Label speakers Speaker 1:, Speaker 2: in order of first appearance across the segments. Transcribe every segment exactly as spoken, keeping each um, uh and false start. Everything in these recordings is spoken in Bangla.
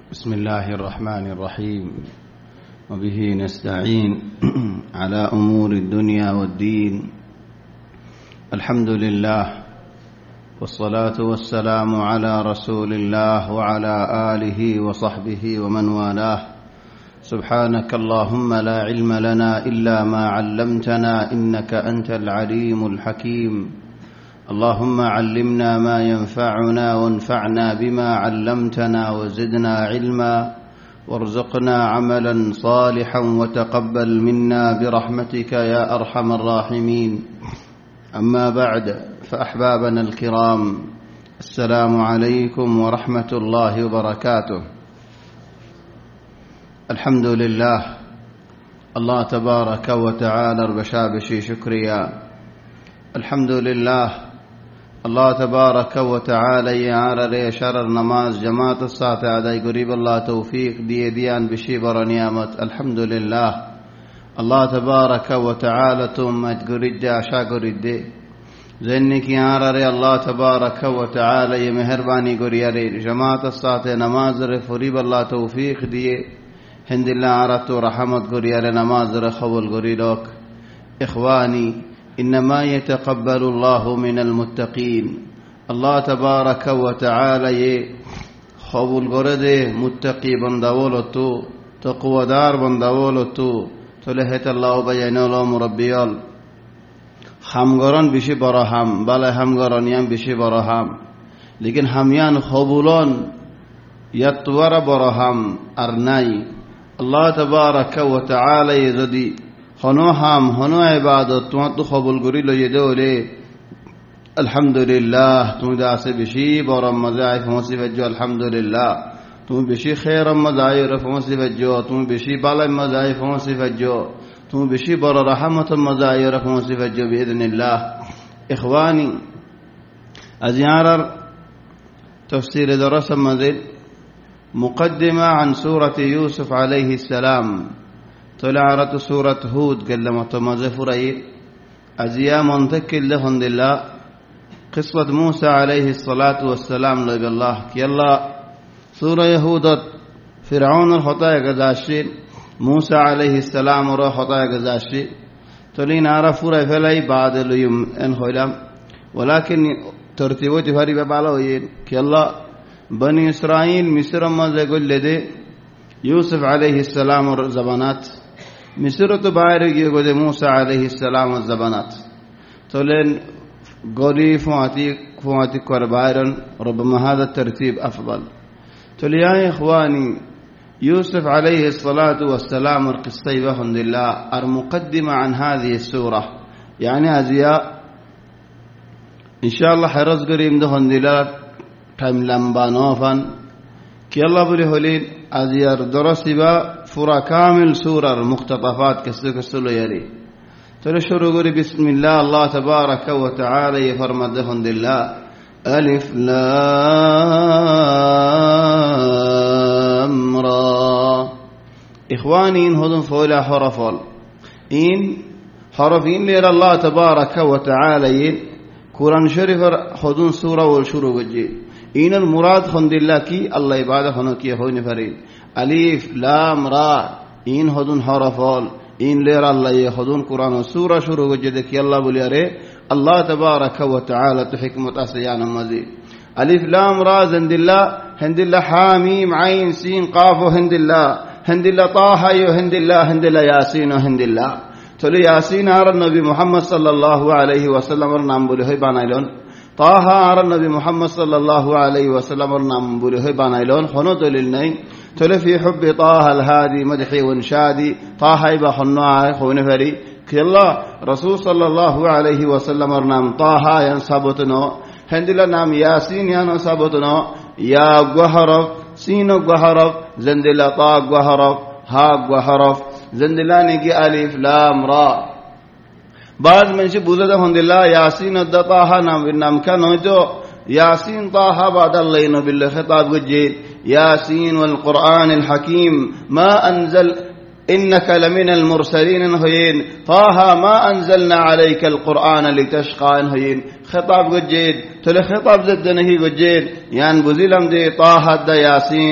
Speaker 1: بسم الله الرحمن الرحيم وبه نستعين على أمور الدنيا والدين. الحمد لله والصلاة والسلام على رسول الله وعلى آله وصحبه ومن والاه. سبحانك اللهم لا علم لنا إلا ما علمتنا إنك أنت العليم الحكيم. اللهم علمنا ما ينفعنا وانفعنا بما علمتنا وزدنا علما وارزقنا عملا صالحا وتقبل منا برحمتك يا أرحم الراحمين. أما بعد، فأحبابنا الكرام، السلام عليكم ورحمة الله وبركاته. الحمد لله الله تبارك وتعالى ربشابشي شكريا. الحمد لله الله تبارك وتعالى يعرر شرر نماز جماعت الساعة عدائی قریب اللہ توفیق دیے دیان بشی بر نعمت. الحمد لله الله تبارك وتعالى تم اجگرید عشا گرید زنی کی عرر الله تبارك وتعالى یہ مہربانی گریارے جماعت الساعة نماز رفریب اللہ توفیق دیے ہند اللہ عرت و رحمت گریارے نماز رخول گریلوک. اخوانی إنما يتقبل الله من المتقين. الله تبارك وتعالى خبول قرده متقي بندولتو تقوى دار بندولتو تلهت الله بيانه مربيال همگران بشي براهم بله همگران یم بشي براهم لیکن همیان خبولان یتور براهم ارنای. الله تبارك وتعالى يزدي هنو هم هنو عبادت تو تو قبول گری لو یدوله. الحمدلله تو داس بشی برام مضاعف مصیبت الحمدلله تو بشی خیر مضاعف مصیبت تو بشی بالا مضاعف مصیبت تو بشی بر رحمت مضاعف مصیبت باذن الله. اخوانی از یارر تفسیر درس مزید مقدمه عن سورة يوسف عليه السلام. طلعت سورة هود قال لما تمازفر أي أزياء منتكل لهم الله قصة موسى عليه الصلاة والسلام لقى الله كي الله سورة يهود فرعون الخطايا قداشين موسى عليه السلام ورا خطايا قداشين تلين عرف فرع فلاي بعد اليوم ان خيلام ولكن ترتيبات فاري ببالوين كي الله بني إسرائيل مصر ما يقول لدي يوسف عليه السلام زبانات مصر تو باہر گئے گودے موسى عليه السلام الزبانات تولين قولي فواتي فواتي كوربايرن. ربما هذا الترتيب أفضل. تولي يا إخواني يوسف عليه الصلاة والسلام القصة بحمد الله المقدمة عن هذه السورة يعني أزياء إن شاء الله حرز قريم دهن دلال تم لمبانوفا كي الله بلي هولين أزيار درسي با فرا كامل سورة المقتطفات كسو كسو يلي تلو شروع قولي بسم الله الله تبارك وتعالى يفرمد دهن الله ألف لام را. إخواني إن هدن فولا حرفال إن حرفين لير الله تبارك وتعالى قرآن شريف هدن سورة والشروع قجي إن المراد خند الله كي الله عبادة خنو كي هون فريد. ألف لام را إن هدون حرفال إن لير الله يهدون قرآن سورة شروع جدك يلا بلياره الله تبارك وتعالى تحكمة أسيان مزيد. ألف لام را زند الله هند الله حاميم عين سين قاف هند الله هند الله طه هند الله هند الله ياسين هند الله تولي ياسين على النبي محمد صلى الله عليه وسلم نام بله بانايلون طه على النبي محمد صلى الله عليه وسلم نام بله بانايلون خنو دليل نين تولي في حب طه الهادي مدحي وانشادي طه يبا خنوع خون فري كي الله رسول صلى الله عليه وسلم نام طه ينصبتنا هند الله نام ياسين ينصبتنا يا غهرف سين غهرف زند الله طا غهرف ها غهرف زند الله نگي الف لام را. بعض منشي بوزده هند الله ياسين الدطاها نام نام كانوا جو ياسين طه بعد الله ينو بالله خطاب وجه ياسين والقرآن الحكيم ما أنزل إنك لمن المرسلين هين طه ما أنزلنا عليك القرآن لتشقى هين خطاب وجه تل خطاب زدنه وجه يان بزلم دي طه دا ياسين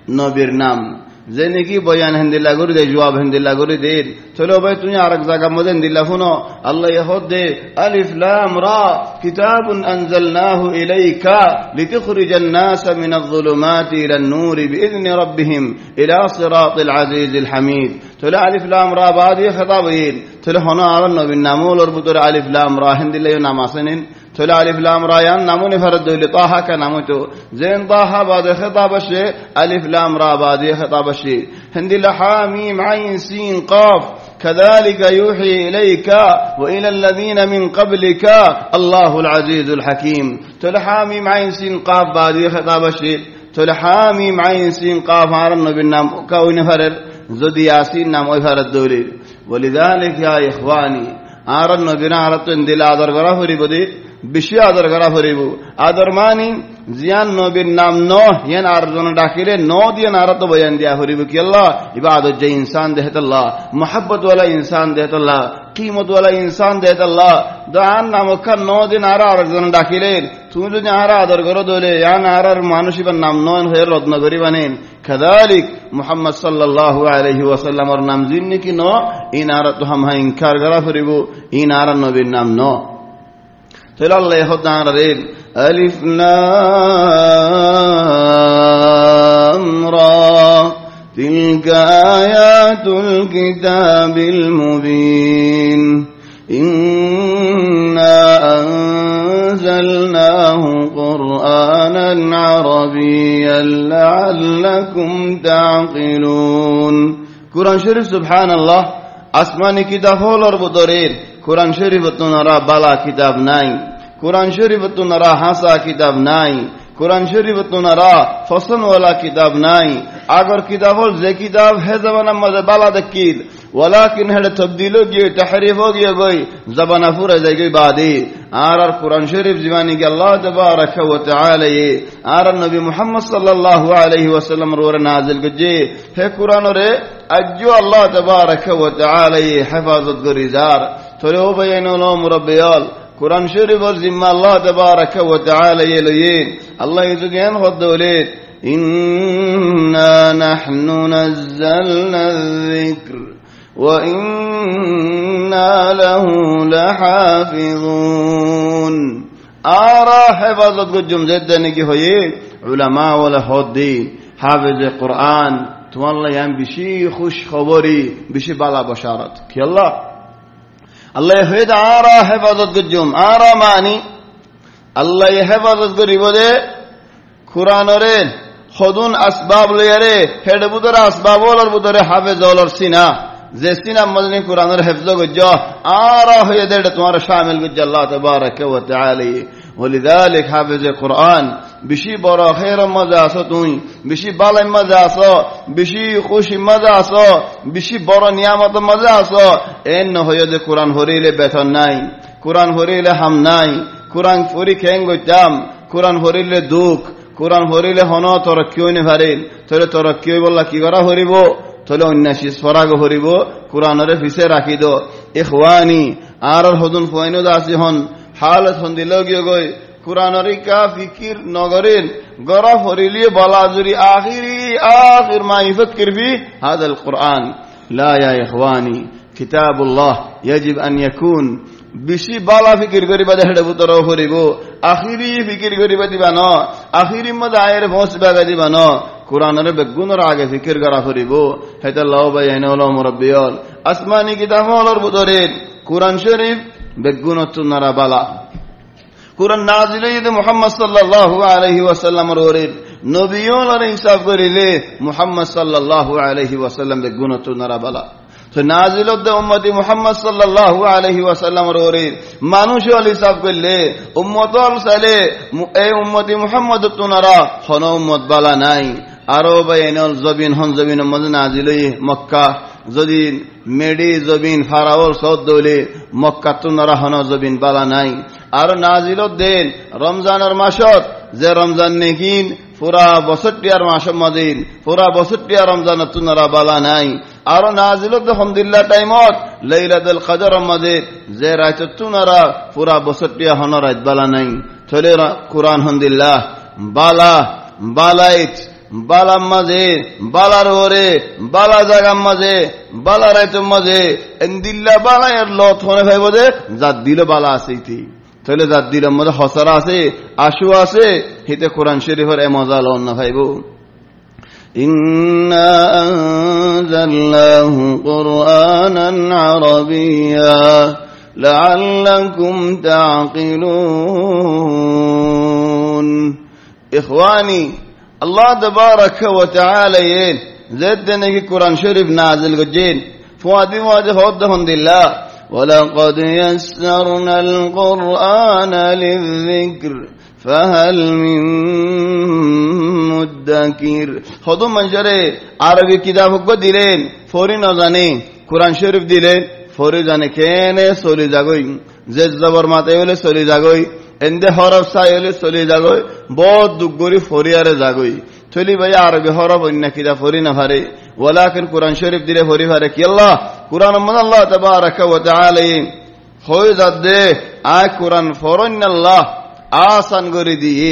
Speaker 1: নবীর নাম যে নাকি বয়ান হিন্দিল্লা করে দেয় জবাব হিন্দিল্লা করে দেন চলো ভাই তুমি আরেক জায়গার মধ্যে হিন্দিল্লা শুনো আল্লাহ ইহদ দে আলিফ লাম রা কিতাবুন আনজালনাহু ইলাইকা লিতুখরিজান নাস মিনাজ যুলুমাতি ইলান নূরি বিইذن রাব্বিহিম ইলা সিরাতিল আজিজিল হামিদ চলো আলিফ লাম রা বাদি খেতাবইন চলো হনো আর নবীর নামুল ভিতরে আলিফ লাম রা হিন্দিল্লা নাম আসেন চলো আলিফ লাম রা ইয়ান নামুনি ফরদ দইলে তাহা কা নাম তো জেন তাহা বাদ খেতাব আসে আলিফ লাম রা বাদি খেতাব আসে হিন্দিল্লা হামিম আইন সিন কাফ كذلك يوحي إليك وإلى الذين من قبلك الله العزيز الحكيم تلحاميم عين سين قاف بادي خطاب الشيء تلحاميم عين سين قاف عرن بالنام كون فرر زدي ياسين نام وفرد دولي ولذلك يا إخواني عرن بنا عرطن دل آدر غرافري بدي بشي آدر غرافري بو آدر ماني জিয়ান নবীর নাম ন ইয়ান আরজন ডাকিলে ন দিয়ে নারাত বয়ান দিয়া হরিব কি আল্লাহ ইবাদত যে ইনসান দেহত আল্লাহ মোহাব্বত ওয়ালা ইনসান দেহত আল্লাহ কিমত ওয়ালা ইনসান দেহত আল্লাহ দান নামক ন দিন আর আরজন ডাকিলেন তুমি যদি আর আদর করো দলে ইয়ান আর মানুষিবার নাম নয়ন হয়ে রত্ন করি বানেন কাযালিক মুহাম্মদ সাল্লাল্লাহু আলাইহি ওয়াসাল্লামর নাম জিন্নি কি ন ইন আর তো হাম হা ইনকার করা হরিব ইন আর নবীর নাম ন তাহলে আল্লাহ হদান রেন ألف لام را تلك آيات الكتاب المبين إنا أنزلناه قرآنا عربيا لعلكم تعقلون قرآن شريف سبحان الله আসমানি কিতাব হলর বদরের কোরআন শরীফ তোনারা বালা কিতাব নাই কোরআন শরীফ তোনারা হাসা কিতাব নাই কোরআন শরীফ তোনারা ফসনওয়ালা কিতাব নাই আগর কিতাব হল যে কিতাব হে জবানা মধ্যে বালা দেখিল ওয়ালাকিন হেড তবদিল গিয়ে তাহরিফ হয়ে গিয়ে গই জবানা পুরে যাই গই বাদে আর আর কোরআন শরীফ জীবানী কে আল্লাহ তাবারক ওয়া তাআলা আর নবী মুহাম্মদ সাল্লাল্লাহু আলাইহি ওয়াসাল্লাম রোরে নাজিল গজে হে কোরআন রে আজ্জু আল্লাহ তাবারক ওয়া তাআলা হেফাজত গরিজার তোরে ও বাইনল মুরব্বিয়াল কোরআন শরীফের জিম্মা আল্লাহ তাবারক ওয়া তাআলা ইলাইহিন আল্লাহ ইজুগান হদলে ইন্না নাহনু নাযালনা যিকর ওয়া ইন্না লাহু লাহাফিজুন আরা হেফাজত গজুম জেদানি কি হয়ে উলামা ওয়ালা হদ্দি হাফেজে কোরআন তোমাল্লাহ ইয়াম বেশি খুশ খবরি বেশি বালা বশারত কি আল্লাহ আল্লাহ হেদ আরা হেফাজত গজুম আরা মানি আল্লাহ হেফাজত করিব দে কোরআনরে খদুন আসবাব লয়ারে হেড বুদরে আসবাব ওলর বুদরে হাফেজ ওলর সিনা যে সিনা মজনি কোরআনের হেফজ গজ আরা হয়ে দে তোমার শামিল গজ আল্লাহ তাবারক ওয়া তাআলা ولذلك حافظ القرآن بشي برا خير مزا اسو তুই بشي بالا مزا اسو بشي خوشي مزا اسو بشي برا নিয়ামত মজা আসো এন হয়ে কোরআন হরিলে বেতন নাই কোরআন হরিলে হাম নাই কোরআন পরি খেং গইতাম কোরআন হরিলে দুঃখ কোরআন হরিলে হন তোর কিও নে ভারেল তোরে তোর কিও বললা কি করা হরিব তোলে অন্যাসি সরাগ হরিব কোরআনরে ফিসে রাখি দো ইখওয়ানি আর হদুন ফয়নো দাসি হন হালত হন্দি লগিয়ে গই কোরআনরে কা ফিকির নগরেন গরা হরিলিয়ে বলাজুরি আখিরি আখির মাইফত করবি হাদাল কোরআন লা ইয়া ইখওয়ানি কিতাবুল্লাহ يجب ان يكون বেশি বালা ফিকির করিবা দেড় বুতর হরিব আখিরি ফিকির করিবা দিবা ন আখিরি মদ আয়ের ভোস বাগা দিবা ন কোরআনের বেগুনের আগে ফিকির করা হরিব হেতা লাও বাইন ওলা মুরব্বিয়াল আসমানি কিতাব হলর বুতরে কোরআন শরীফ বেগুনত নারা বালা কোরআন নাজিল হইতে মুহাম্মদ সাল্লাল্লাহু আলাইহি ওয়াসাল্লামের ওরে নবিয়র হিসাব করিলে মুহাম্মদ সাল্লাল্লাহু আলাইহি ওয়াসাল্লাম বেগুনত নারা বালা তো নাজিল হতে উম্মতি মুহাম্মদ সাল্লাল্লাহু আলাইহি ওয়াসাল্লামের ওরে মানুষ হল হিসাব করলে উম্মত সালে এই উম্মতি মুহাম্মদ তুনারা হন উম্মত বালা নাই আরো বাইনল জবিন হন জবিন মদ নাজিল মক্কা যদি মেডি জবিন ফারাওল সৌদ দৌলে মক্কা তুনারা হন জবিন বালা নাই আর নাজিল দেন রমজানের মাসত যে রমজান নেকিন পুরা বছরটিয়ার মাস মদিন পুরা বছরটিয়া রমজান তুনারা বালা নাই আর নাজিল আলহামদুলিল্লাহ টাইমত লাইলাতুল কদর মদে যে রাত তুনারা পুরা বছরটিয়া হন রাত বালা নাই থলে কোরআন আলহামদুলিল্লাহ বালা বালাইত বালার মাঝে বালার ওরে বালা জাগার মাঝে বালা রাইতের মাঝে দিল্লা বালায়ের লত হনে ভাইব যে যার দিল বালা আছে ইতি তাহলে যার দিলের মধ্যে হসারা আছে আশু আছে হিতে কোরআন শরীফের এ মজা লন না ভাইব ইন্না আনজালনাহু কুরআনান আরাবিয়্যা লাআল্লাকুম তা'কিলুন ইখওয়ানি আল্লাহ তাবারাকা ওয়া তাআলা য়েন জেদনে কি কোরআন শরীফ নাযিল করেন ফুয়াদি ওয়াজ হদ্দাহুল্লাহ ولقد يسرنا القرآن للذكر فهل من মুদ্দাকির হদম মঞ্জরে আরবি কিতাব কো দিলেন ফরি না জানে কোরআন শরীফ দিলেন ফরি জানে কেনে চলি যাগই যে জবর মাতে হলে চলি যাগই এন্দে হরফ সাই হলে চলি যাগই বহুত দুগরি ফরিয়ারে যাগই থলি ভাই আরবি হরফ অন্য কিতাব ফরি না পারে ওয়ালাকিন কোরআন শরীফ দিলে ফরি পারে কি আল্লাহ কোরআন মন আল্লাহ তাবারাকা ওয়া তাআলা হই যাদে আয় কোরআন ফরন আল্লাহ আসান করে দিয়ে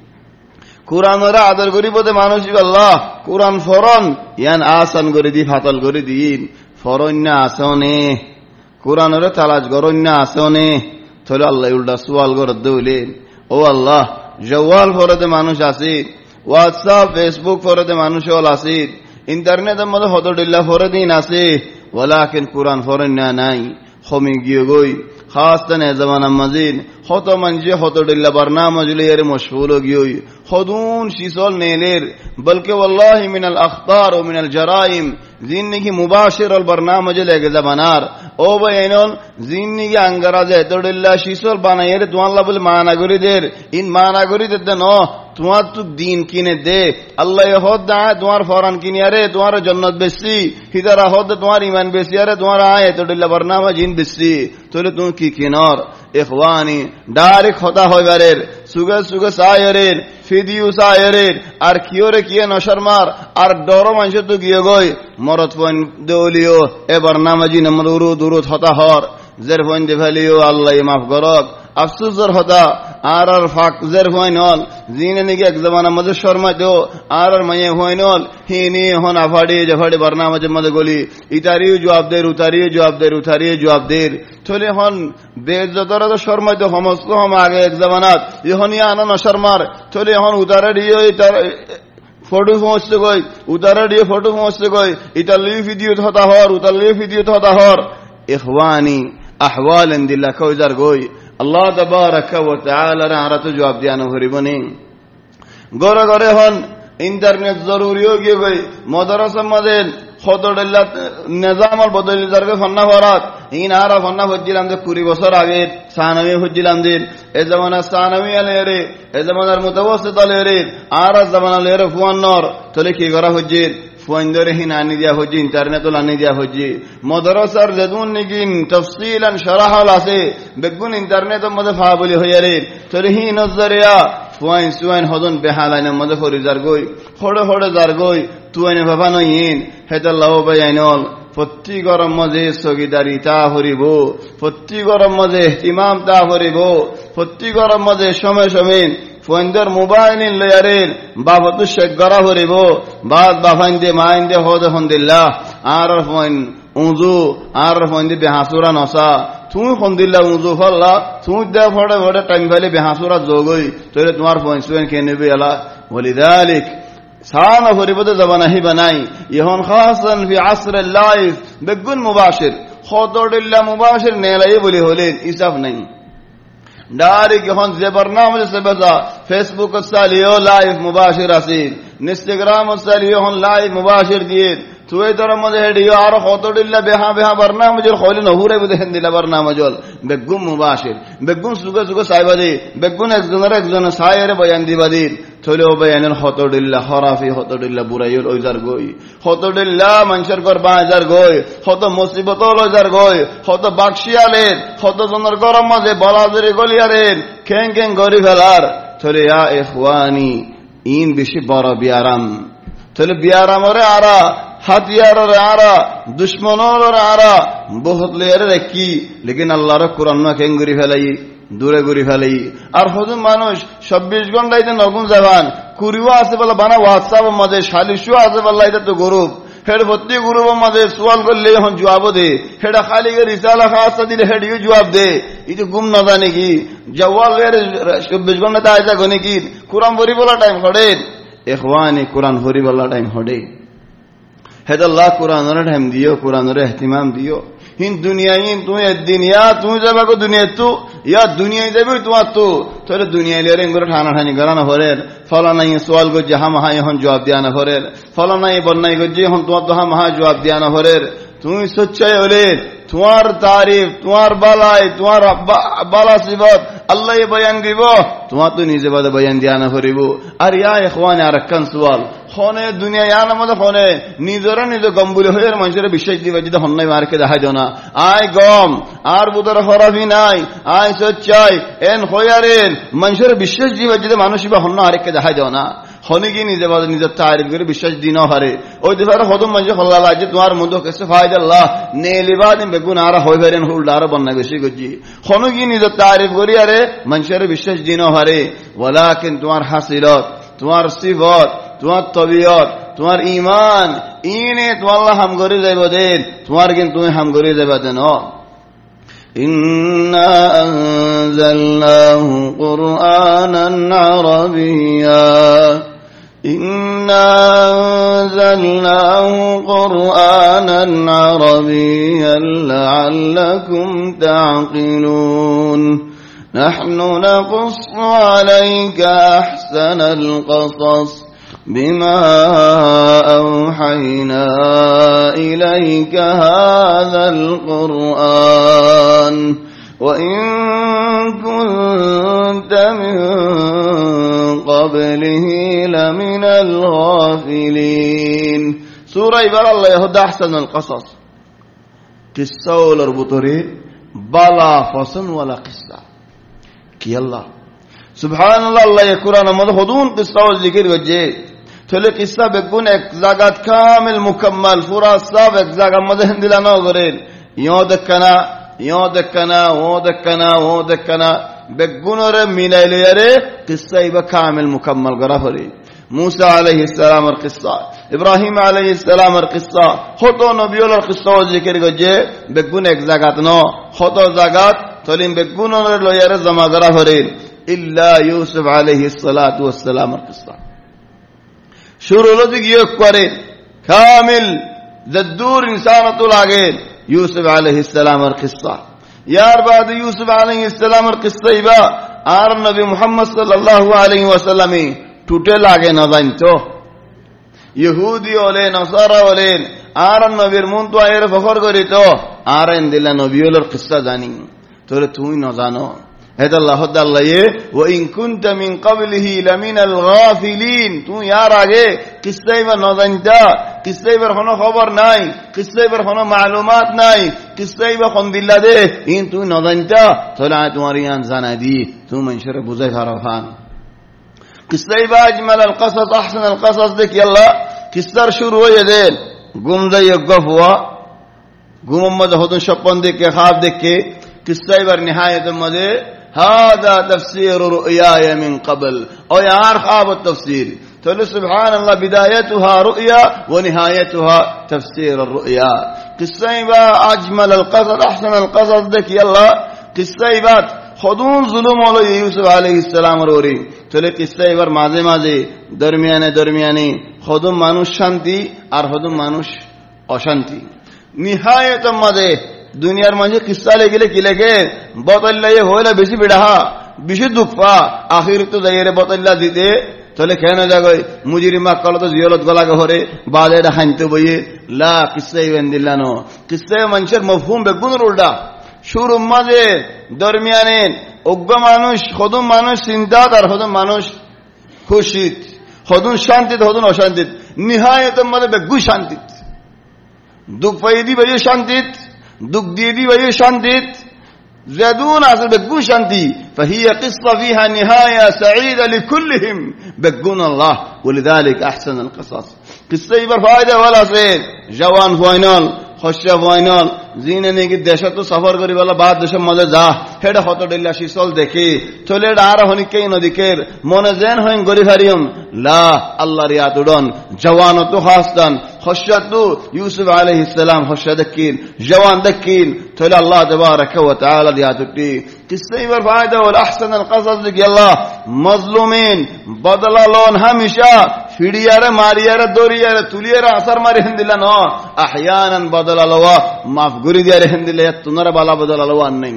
Speaker 1: কোরআনের আদর করিবতে মানুষ আল্লাহ কোরআন ফরন ইয়ান আসান করে দি ফাতাল করে দিন ফরন্য আসনে কোরআনের তালাশ গরন্য আসনে তাহলে আল্লাহ উল্টা সুয়াল করে দৌলেন ও আল্লাহ জওয়াল ফরতে মানুষ আছে হোয়াটসঅ্যাপ ফেসবুক ফরতে মানুষ হল আছে ইন্টারনেটের মধ্যে হতডিল্লা ফরে দিন আছে ওয়ালাকিন কোরআন ফরন্য নাই খমি গিয়ে গই খাস তানে জামানা মাজিন হত মঞ্জে হতডিল্লা বরনামা জুলিয়ারে মশহুল গিয়ে خذون شيسول نيلير بلکہ والله من الاخطار ومن الجرائم زندگی مباشر البرنامج لگے زبانار او بینون زندگی انگراز اتدللا شیسول بنایر تو اللہ بل معنی گری دیر ان معنی گری دد نو তোমার তো দিন কিনে দে আল্লাহ হদ দা তোমার ফরান কিনে আরে তোমার জান্নাত বেশি হিদারা হদ তোমার ঈমান বেশি আরে তোমার আয় اتدللا বরনামা জিন বেশি তাহলে তুমি কি কিনার ইখওয়ানি ডাইরেক্ট হতা হইবারের সুগে সুগে সায়রের ফিদিউ সায়রের আর কিওরে কিয়ে নশরমার আর ডরো মানুষ তো গিয়ে গই মরত ফোন দেউলিও এবার নামাজি নমরুরু দুরুদ হতা হর জের ফোন দে ফেলিও আল্লাহ মাফ করক আফসোসর হতা আর আর ফাক জের ফোন হল জিনে নিকে এক জমানা মধ্যে শর্মা দো আর আর মায়ে ফোন হল হিনি হন আফাড়ি জফাড়ি বরনামাজে মধ্যে গলি ইতারিও জবাব দের উতারিও জবাব দের উতারিও জবাব দের থলে হন বেজতরা তো শর্মা দো সমস্ত হম আগে এক জমানাত ইহনি আনা নশরমার থলে হন উতারে দিও ইতার ফটো পৌঁছতে গই উতারে দিয়ে ফটো পৌঁছতে গই ইতালি ভিডিও হতা হর উতালি ভিডিও হতা হর ইখওয়ানি আহওয়ালান দিল্লা কইজার গই আল্লাহ তাবারাকা ওয়া তাআলা রা তো জবাব দিয়ানো হরিবনি গরে গরে হন ইন্টারনেট জরুরি হয়ে গিয়ে গই মাদ্রাসা মাদেন খতডল্লা নিজামল বদলি দরগে ফন্না ফরাত ইন আরা ফন্না হজ্জিলাম যে কুড়ি বছর আগে সানামি হজ্জিলাম দিন এ জামানা সানামি আলে রে এ জামানার মুতাওয়াসিত আলে রে আর জামানা লে রে ফুয়ান্নর তলে কি করা হজ্জির ফুয়ান্দরে হিন আনি দিয়া হজ্জি ইন্টারনেট আনি দিয়া হজ্জি মাদ্রাসার জদুন নিগিন তাফসিলান শরাহাল আছে বেগুন ইন্টারনেটের মধ্যে ফাবলি হইয়া রে তলে হি নজরিয়া ফুয়াইন সুয়াইন হদন বেহালাইনের মধ্যে ফরিজার গই হড়ে হড়ে যার গই তুয়াইনে ভাবা নইন হেতাল্লাহ বাইনল প্রতি গরম মজে সগিদারি তা হরিব প্রতি গরম মজে ইমাম তা হরিব প্রতি গরম মজে সময় সময় ফোনদের মোবাইল লয়ারের বাবতু শেখ গড়া হরিব বাদ বাফাইন দে মাইন দে হদ হন্দিল্লাহ আর ফোন উজু আর ফোন দে বেহাসুরা নসা তুমি ফন্দিল্লা উজু ফল্লা তুমি দে ফড়ে ফড়ে টাইম ভাইলে বেহাসুরা যোগই তোরে তোমার ফোন সুয়েন খেয়ে নেবে আলা ওয়ালিদালিক সানা ফরিবতে জবানা হি বানাই ইহন খাসান ফি আসর লাইফ বেগুন মুবাশির খতরদিল্লা মুবাশির নেলাই বলি হলেন ইসাফ নাই ডাইরেক্ট এখন যে বরনামা সেবেজা ফেসবুক সালিও লাইভ মুবাশির আসিল ইনস্টাগ্রাম সালিও হন লাইভ মুবাশির দিয়ে তুই তোর মধ্যে হেডিও আর খতরদিল্লা বেহা বেহা বরনামা জল খলি নহুরে বুঝে হিন্দিলা বরনামা জল বেগুন মুবাশির বেগুন সুগে সুগে সাইবাদি বেগুন একজনের একজন সায়ের বয়ান দিবাদি থলে ও বয়ানের হতডিল্লা হরাফি হতডিল্লা বুরাইল ওইজার গই হতডিল্লা মানুষের ঘর বাঁজার গই হত মুসিবত লইজার গই হত বাক্সিয়ালের হত জনের গরম মাঝে বলাজের গলিয়ারের খেং খেং গরি ফেলার থলে ইয়া ইখওয়ানি ইন বেশি বড় বিয়ারাম থলে বিয়ারামরে আরা হাতিয়ারে আরা দুশ্মনরে আরা বহুত লেরে কি লেকিন আল্লাহর কোরআন না খেং গরি ফেলাই দূরে ঘুরি ফেলি। আর হজুম মানুষ চব্বিশ ঘন্টাইতে নগুন যাবান কুড়িও আছে বলে বানা হোয়াটসঅ্যাপের মাঝে সালিশও আছে বললা এটা তো গ্রুপ হেড ভর্তি গ্রুপের মাঝে সোয়াল করলে এখন জবাব দে হেডা খালি রিসালা খাস্তা দিলে হেডিও জবাব দে। এই যে গুম না জানে কি জওয়াল চব্বিশ ঘন্টাতে আয়সা গনে কি কোরআন ভরি বলা টাইম হড়ে এখওয়ানি কোরআন ভরি বলা টাইম হড়ে হেদাল্লাহ কোরআনের টাইম দিও কোরআনের এহতিমাম দিও। হিন দুনিয়ায় তুমি একদিন ইয়া তুমি যাবা গো দুনিয়া তো ইয়া দুনিয়ায় যাবে তোমার তো তাহলে দুনিয়ায় লেরে করে ঠানা ঠানি গড়ানো হরের ফলা নাই সোয়াল গজ্জে হা মাহা এখন জবাব দিয়া না হরের ফলা নাই বন্যাই গজ্জে এখন তোমার তো হা মাহা জবাব দিয়া না হরের। তুমি সচ্চাই হলে তোমার তারিফ তোমার বালাই তোমার বালা সিবত আল্লাহ বয়ান দিব তোমার তো নিজে বাদে বয়ান দিয়া না করিব। আর ইয়া ইখওয়ানি আরেকখান সোয়াল হনে দুনিয়া ইয়া নামে হনে নিজেরা নিজে গম্বুলি হয়ে মানুষের বিশ্বাস দিবে যদি হন্যায় মারকে দেখা যায় না আয় গম আর বুধর হরাবি নাই আয় সচ্চাই এন হয়ারেন মানুষের বিশ্বাস দিবে যদি মানুষ বা হন্য আরেককে দেখা যায় না হনে কি নিজে বাদে নিজের তারিফ করে বিশ্বাস দিন হারে ওই দিবার হদম মানুষ হল্লা যে তোমার মধ্যে কেসে ফায়দা আল্লাহ নেলিবাদ বেগুন আর হয়ে বেরেন হুল্ডা আরো বন্যা বেশি গজি হনু কি নিজের তারিফ করি আরে মানুষের বিশ্বাস দিন হারে ওয়ালাকিন তোমার হাসিলত তোমার সিবত তোমার তবিয়ত তোমার ইমান ইনে তোমার হাম করে যাইব দেন তোমার কিন্তু তুমি হাম করে যাইবা দেন। ইন্না আনজালনাহু কুরআনান আরাবিয়্যা ইন্না আনজালনাহু কুরআনান আরাবিয়্যান লাআল্লাকুম তা'কিলুন নাহনু নাকুসসু আলাইকা আহসানাল কসস বিমা আওহাইনা ইলাইকা হাযাল কুরআন ওয়া ইন কুনতা মিন ক্বাবলিহি লামিনাল গাফিলিন। সূরা ইবার আল্লাহ হুদা আহসানুল কসস কিসাওলার ভিতরে বালা ফসন ওয়ালা কিসা কি আল্লাহ সুবহানাল্লাহ আল্লাহ কোরআনের মধ্যে হদুন কিসা জিকির করছে তাহলে কিসা বেগুন এক জায়গাত কামিল মুকাম্মাল পুরা সব এক জায়গার মধ্যে হিন্দিলানো করেন ইয়ো দেখনা ইয়ো দেখনা ও দেখনা ও দেখনা বেগুনরে মিলাইলে আরে কিসা ইবা কামিল মুকাম্মাল করা হরে। মুসা আলাইহিস সালামের কিসা ইব্রাহিম আলাইহিস সালামের কিসা হতো নবিয়র কিসা জিকির করছে বেগুন এক জায়গাত ন হতো জায়গাত তলিম বেগুনরে লয়ারে জমা করা হরে ইল্লা ইউসুফ আলাইহিস সালাতু ওয়াস সালামের কিসা শুরু হলো গিয়ে করে কামিল জদ্দুর ইনসানাতুল আগে ইউসুফ আলাইহিস সালামের কিসা ইয়ার বাদ ইউসুফ আলাইহিস সালামের কিসা ইবা আর নবী মুহাম্মদ সাল্লাল্লাহু আলাইহি ওয়াসাল্লামে টুটে লাগে না জানতো ইহুদি হলে নসারা হলেন আর নবীর মন তো এর ফখর করি তো আর দিলা নবীর কিসা জানি তোরে তুই না জানো হেদ আল্লাহ আল্লাহ ওয়া ইন কুনতা মিন ক্বাবলিহি লামিনাল গাফিলিন তুই আর আগে কিসাইবা না জানতা কিসাইবার কোনো খবর নাই কিসাইবার কোনো মালুমাত নাই কিসাইবা কোন দিল্লা দে ইন তুই না জানতা তাহলে তোমার ইয়ান জানা দি তুমি মানুষের বুঝাই পারো খান কিসাইবা আজমাল القصص احسن القصص দেখি আল্লাহ কিসার শুরু হয়ে দেন গুম যাই গফওয়া গুম মধ্যে হতো স্বপ্ন দেখে খাব দেখে কিসাইবার নিহায়াতের মধ্যে هذا تفسير رؤياي من قبل او يار خواب التفسير تقول سبحان الله بدايتها رؤيا ونهايتها تفسير الرؤيا قصيبا اجمل القصص احسن القصص ذك يلا قصيبات خدون ظلم على يوسف عليه السلام রোরি তাহলে কিসাইবার মাঝে মাঝে দরমিয়ানে দরমিয়ানে খদম মানুষ শান্তি আর খদম মানুষ অশান্তি নিহায়াতের মধ্যে দুনিয়ার মাঝে কিসা লেগে কি লেগে বতল্লাইয়ে হইলে বেশি বিড়াহা বেশি দুঃখা আখির তো যাইরে বতল্লা দিতে তাহলে কেন যাগই মুজিরিমা কল তো জিয়লত গলাগে হরে বাদে হানতে বইয়ে লা কিসাই বেন্দিল্লানো কিসাই মানুষের মফহুম বেগুনের উল্টা শুরু মাঝে দরমিয়ানে অজ্ঞ মানুষ খদম মানুষ চিন্তা আর খদম মানুষ খুশিত খদম শান্তিত খদম অশান্তিত নিহায়াতের মধ্যে বেগু শান্তিত দুঃখ পাই দি বেশি শান্তিত দুঃখ দিয়ে দি ভাই শান্তিত زادون عسل بقون شانتي فهي قصة فيها نهاية سعيدة لكلهم بقون الله ولذلك أحسن القصص قصة يبر فائدة ولا سيد جوان فاينال শস্য বয়নল জিনে নাকি দেশ তো সফর করি বলা বাদ দেশের মধ্যে যা হেডে হত ডেলা শিসল দেখি চলে আর হনিকেই নদীকের মনে যেন হইন গরি হারিয়ম লা আল্লাহর ইয়াদ উড়ন জওয়ান তো হাসদান খশাতু ইউসুফ আলাইহিস সালাম খশা দেখিন জওয়ান দেখিন চলে আল্লাহ তাবারাক ওয়া তাআলা দিয়াতুটি কিসাইবার ফায়দা ওয়াল আহসান আল কসাস কি আল্লাহ মাজলুমিন বদলা লন হামেশা ফিড়িয়ারে মারিয়ারে দরিয়ারে তুলিয়ারে আসার মারি হিন্দিলা ন আহয়ানান বদলা লওয়া মাফ গুরি দিয়ারে হিন্দিলে তুনারা বালা বদলা লওয়া নাই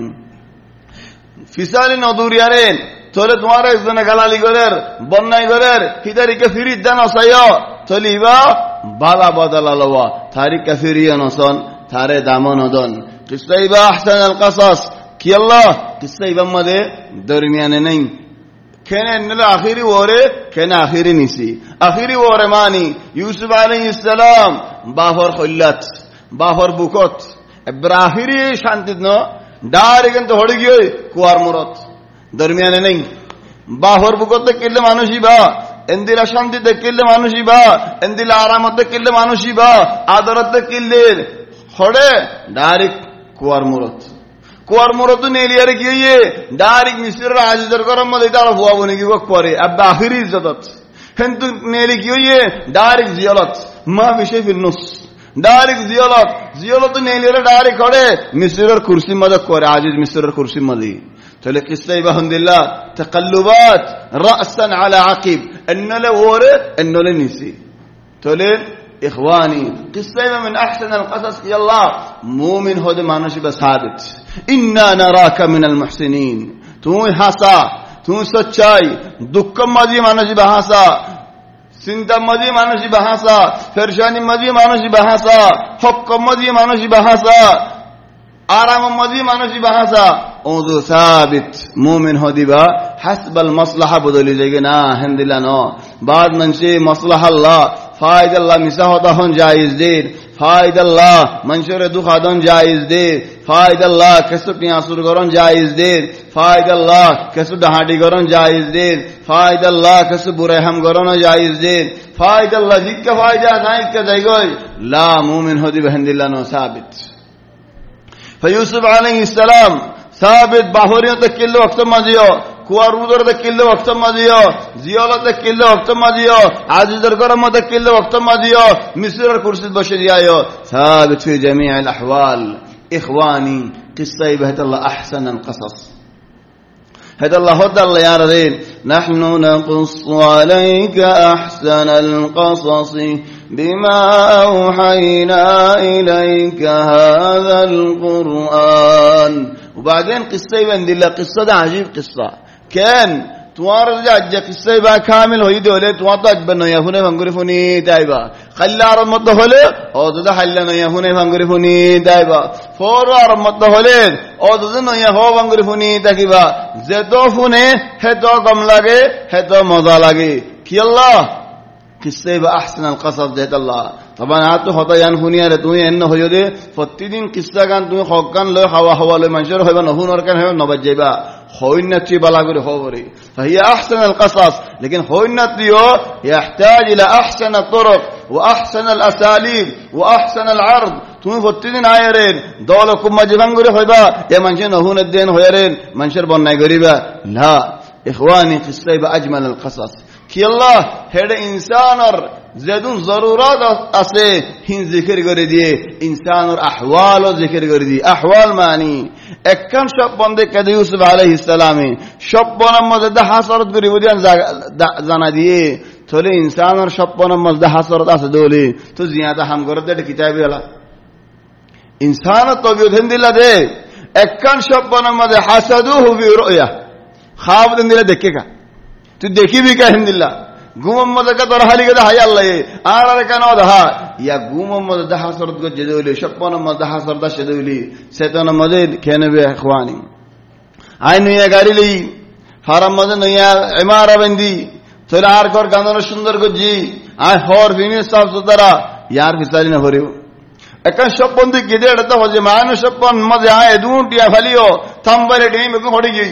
Speaker 1: ফিসালি নদুরিয়ারে চলে তোমার একজনে গালালি গরের বন্যাই গরের হিদারিকে ফিরিত দেন অসাইয় চলিবা বালা বদলা লওয়া থারিকা ফিরিয়ে নসন থারে দামন নদন কিসাইবা আহসান আল কসাস কি আল্লাহ কিসাইবা মধ্যে দরমিয়ানে নাই কেনে নিলে আখিরি ওরে কেনে আখিরি নিছি আখিরি ওরে মানি ইউসুফ আলাইহিস সালাম বাফর খল্লাত বাফর বুকত এবার আখিরি শান্তি ন ডারে কিন্তু হড়ি গিয়ে কুয়ার মুরত দরমিয়ানে নাই বাফর বুকত কিলে মানুষই বা এন্দিলা শান্তিতে কিলে মানুষই বা এন্দিলা আরামতে কিলে মানুষই বা আদরতে কিলে হড়ে ডাইরেক্ট কুয়ার মুরত কুয়ার মুরত নেলিয়ারে গিয়ে ডাইরেক্ট মিসরের আজিজের গরম মধ্যে তারা ভুয়া বনে গিয়ে পরে আব্বা আখিরি ইজ্জত কিন্তু নেলি গিয়ে ডাইরেক্ট জিয়ালত মা বিষয় ফিরনুস ডাইরেক্ট জিয়ালত জিয়ালত নেলিয়ারে ডাইরেক্ট করে মিসরের কুরসির মধ্যে করে আজিজ মিসরের কুরসির মধ্যে তাহলে কিসা ইবাহুল্লাহ তাকাল্লুবাত রাসান আলা আকিব এন্নলে ওরে এন্নলে নিসি তাহলে ইখওয়ানি কিসা من احسن القصص يا الله মুমিন হদে মানুষ বা সাবিত ইন্না নারাকা মিনাল মুহসিনিন তুই হাসা তুই সচ্চাই দুঃখ মাঝি মানুষ বা হাসা চিন্তা মাঝি মানুষ বা হাসা পেরেশানি মাঝি মানুষ বা হাসা হক মাঝি মানুষ বা হাসা আরাম মাঝি মানুষ বা হাসা ওযু সাবিত মুমিন হদিবা হাসবাল মাসলাহা বদলি যাবে না হিন্দিলা ন বাদ মনসে মাসলাহা আল্লাহ ফায়দা আল্লাহ মিসা হতা হন জায়েজ দে ফায়দা আল্লাহ মনসরে দুখাদন জায়েজ দে ফায়দা আল্লাহ কেসু পিয়াসুর গরন জায়েজ দে ফায়দা আল্লাহ কেসু ডাহাডি গরন জায়েজ দে ফায়দা আল্লাহ কেসু বুরাহাম গরন জায়েজ দে ফায়দা আল্লাহ জিক্কা ফায়দা নাই কে যাইগই লা মুমিন হদিবা হিন্দিলা ন সাবিত فيوسف عليه السلام ثابت باهوريت كله وقت ماجيو কুয়ারুদর দে কিল্লে ওয়াক্ত মাজিও জিয়ালতে কিল্লে ওয়াক্ত মাজিও আজিজর গরমতে কিল্লে ওয়াক্ত মাজিও মিসরের কুরসিত বসে দিয়ায়ো সাবিত ফি জামি' আল আহওয়াল ইখওয়ানি কিসা ইবাহাতুল্লাহ আহসান আল কসাস هذا الله هذا الله يا رجل نحن نقص عليك أحسن القصص بما أوحينا إليك هذا القرآن وبعدين قصة يبين الله قصة عجيب قصة كان توار جاء قصة يبقى كامل هو يدوله توار تجبنا يهونه فانغرفوني دايبا خلى رمضة هله أو ده خلنا يهونه فانغرفوني دايبا فور رمضة هله أو ده نو يهو فانغرفوني دايبا زدوفونه هدو كم لگے هدو مزا لگے كي الله قصة يبقى أحسن القصص ده الله طبعا هاتو هتا ينفوني على توي إنه هو يده فتيدين قصة كان توي خاكان له هوا هوا له منشر هوا نهون أركان هوا نبجيبا خوين نتشي بلاغوري خووري فهي أحسن القصص لكن خوين نتيو يحتاج إلى أحسن الطرق وأحسن الأساليب وأحسن العرض توي فتيدين عيرين دولكم مجبانغوري هوا يا منشر نهون الدين هيرين منشر بناي غريبا لا إخواني قصة يبقى أجمل القصص كي الله هذا إنسان زدون ضرورات أصله هن ذكر قرديه إنسان أحوال ذكر قرديه أحوال معني أكن شاب بندق كده يوسف عليه السلام شاب بنا مزده حصرت قريبوديان زنديه تولي إنسان شاب بنا مزده حصرت أصدولي تو زيادة هم قرده ده كتابي الله إنسان طبيعة هند الله ده أكن شاب بنا مزده حسدوه في رؤية خواب هند الله دكيكا تو देखी भी का हिंदिल्ला गुमम्मद का तो रहली का हाय अल्लाह आरा का ना दहा या गुमम्मद दहा सरद को जदोली शप्पनम्मद दहा सरदा शदोली सेतन मदे केने बे इखवानी आय नया गाड़ी ली हरम मद नया इमारत बंदी थोड़ा आर कर गांधन सुंदर को जी आय हर फिनी साफ सुथरा यार फिसाली न भरियो एकन शप्पन दी गिदे अड़ता हो जे मान शप्पन मद आय दूंटिया फलियो थंबरे डी में को होड़ी गई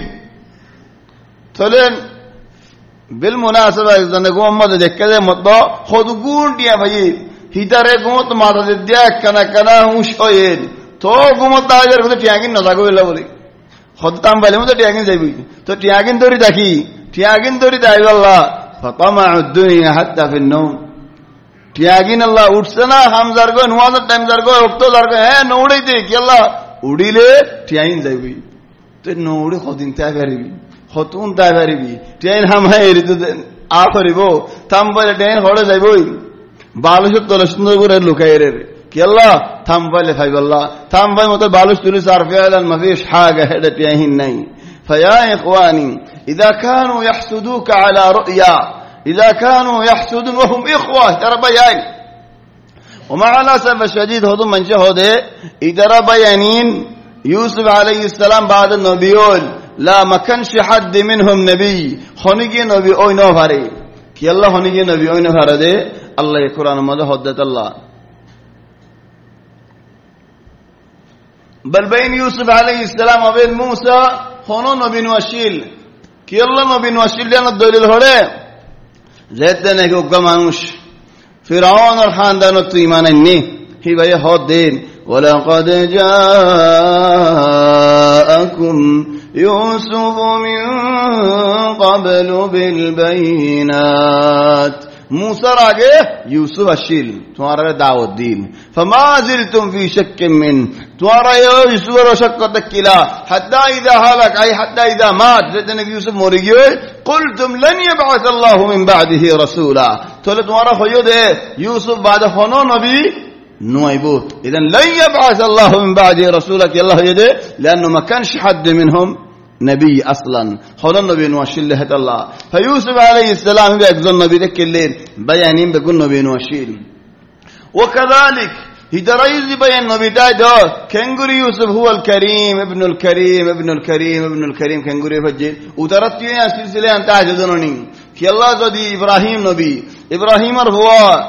Speaker 1: थोले بالمناسبة إذا نقوم ماذا ذكره مطلع خدقون ديا بيي hitare gumot mata dia kana kana hush oyen to gumot dajar ko tiagin na jago ela boli khodtam bale mo to tiagin jaibi to tiagin dori dakhi tiagin dori dai Allah fatama'u ad-dunya hatta fi an-nawm tiagin Allah utsana hamzar go nuwaz time jar go okto jar go he noudei de ki Allah udile tiagin jaibi to noude khodin ta baribi khotun ta baribi tiagin ham hai ritu a koribo tam bale den hode jaiboi balush tole sundor gore lukai re ki Allah tam bale fai Allah tam bale moto balush tuli sar fi'lan ma fish haja hada tiagin nahi فيا إخواني إذا كانوا يحسدوك على رؤيا إذا كانوا يحسدون وهم إخوة ترى بيان ومع الأسف الشديد هذو من شهده إذا بيانين يوسف عليه السلام بعد النبيون لا ما كانش حد منهم نبي خنيجي نبي أو نفري كي الله خنيجي نبي أو نفرده الله القرآن ماذا حدث الله بل بين يوسف عليه السلام وبين موسى خونو نبي نواشيل كي الله نبي نواشيل لأن الدليل هذا زيتنا كوكا مانوش فرعون الخاندان الطيمان إني هي بيه هودين ولقد جاءكم يوسف من قبل بالبينات موسى راجع يوسف الشيل تمہارا دعوت دين فما زلتم في شك من تمہارا يوسف شك تكلا حتى إذا هلك أي حتى إذا مات زيتنا يوسف مريجي قلتم لن يبعث الله من بعده رسولا تقول تمہارا خيود يوسف بعد خنو نبي نويبوت إذن لن يبعث الله من بعده رسولا كي الله يده لأنه ما كانش حد منهم نبي أصلا خلنا النبي نواشيل له الله فيوسف عليه السلام بيأخذ النبي ذاك الليل بيانين بيقول نبي نواشيل وكذلك هدريز بيان نبي دايدو كنغوري يوسف هو الكريم ابن الكريم ابن الكريم ابن الكريم كنغوري فجي وترتيو يا سلسلة أنت عجزوني كي الله زودي إبراهيم نبي إبراهيم هو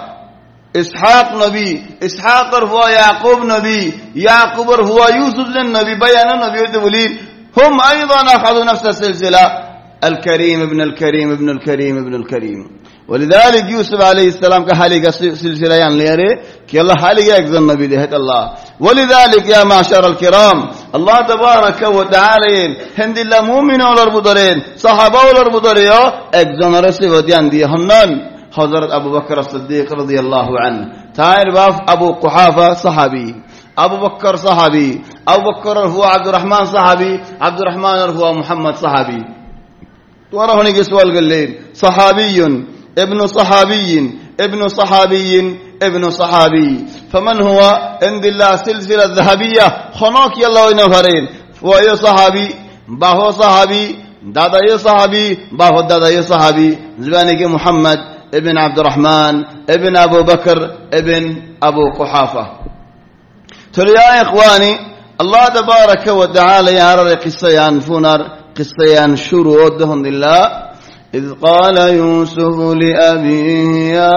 Speaker 1: إسحاق نبي إسحاق هو يعقوب نبي يعقوب هو يوسف النبي بيان النبي ودولين هم أيضا أخذوا نفس السلسلة الكريم ابن الكريم ابن الكريم ابن الكريم ولذلك يوسف عليه السلام كحالي سلسلة يعني ليري كي الله حالي يكذب النبي لهت الله ولذلك يا معشر الكرام الله تبارك وتعالى هند الله مؤمن والربطرين صحابة والربطرين اكذن رسي وديان دي هنان حضرت أبو بكر الصديق رضي الله عنه تعرف أبو قحافة صحابي أبو بكر صحابي أبو بكر هو عبد الرحمن صحابي عبد الرحمن هو محمد صحابي ورا هناك سؤال قال لي صحابي ابن صحابي ابن صحابي ابن صحابي فمن هو عند الله سلسلة ذهبية خناك يلا ونفرين فهو صحابي باهو صحابي دادا صحابي باهو دادا صحابي زبانك محمد ابن عبد الرحمن ابن أبو بكر ابن أبو قحافة ترى يا إخواني الله تبارك وتعالى يعرض قصيان فنر قصيان شروطهم لله إذ قال يوسف لأبيه يا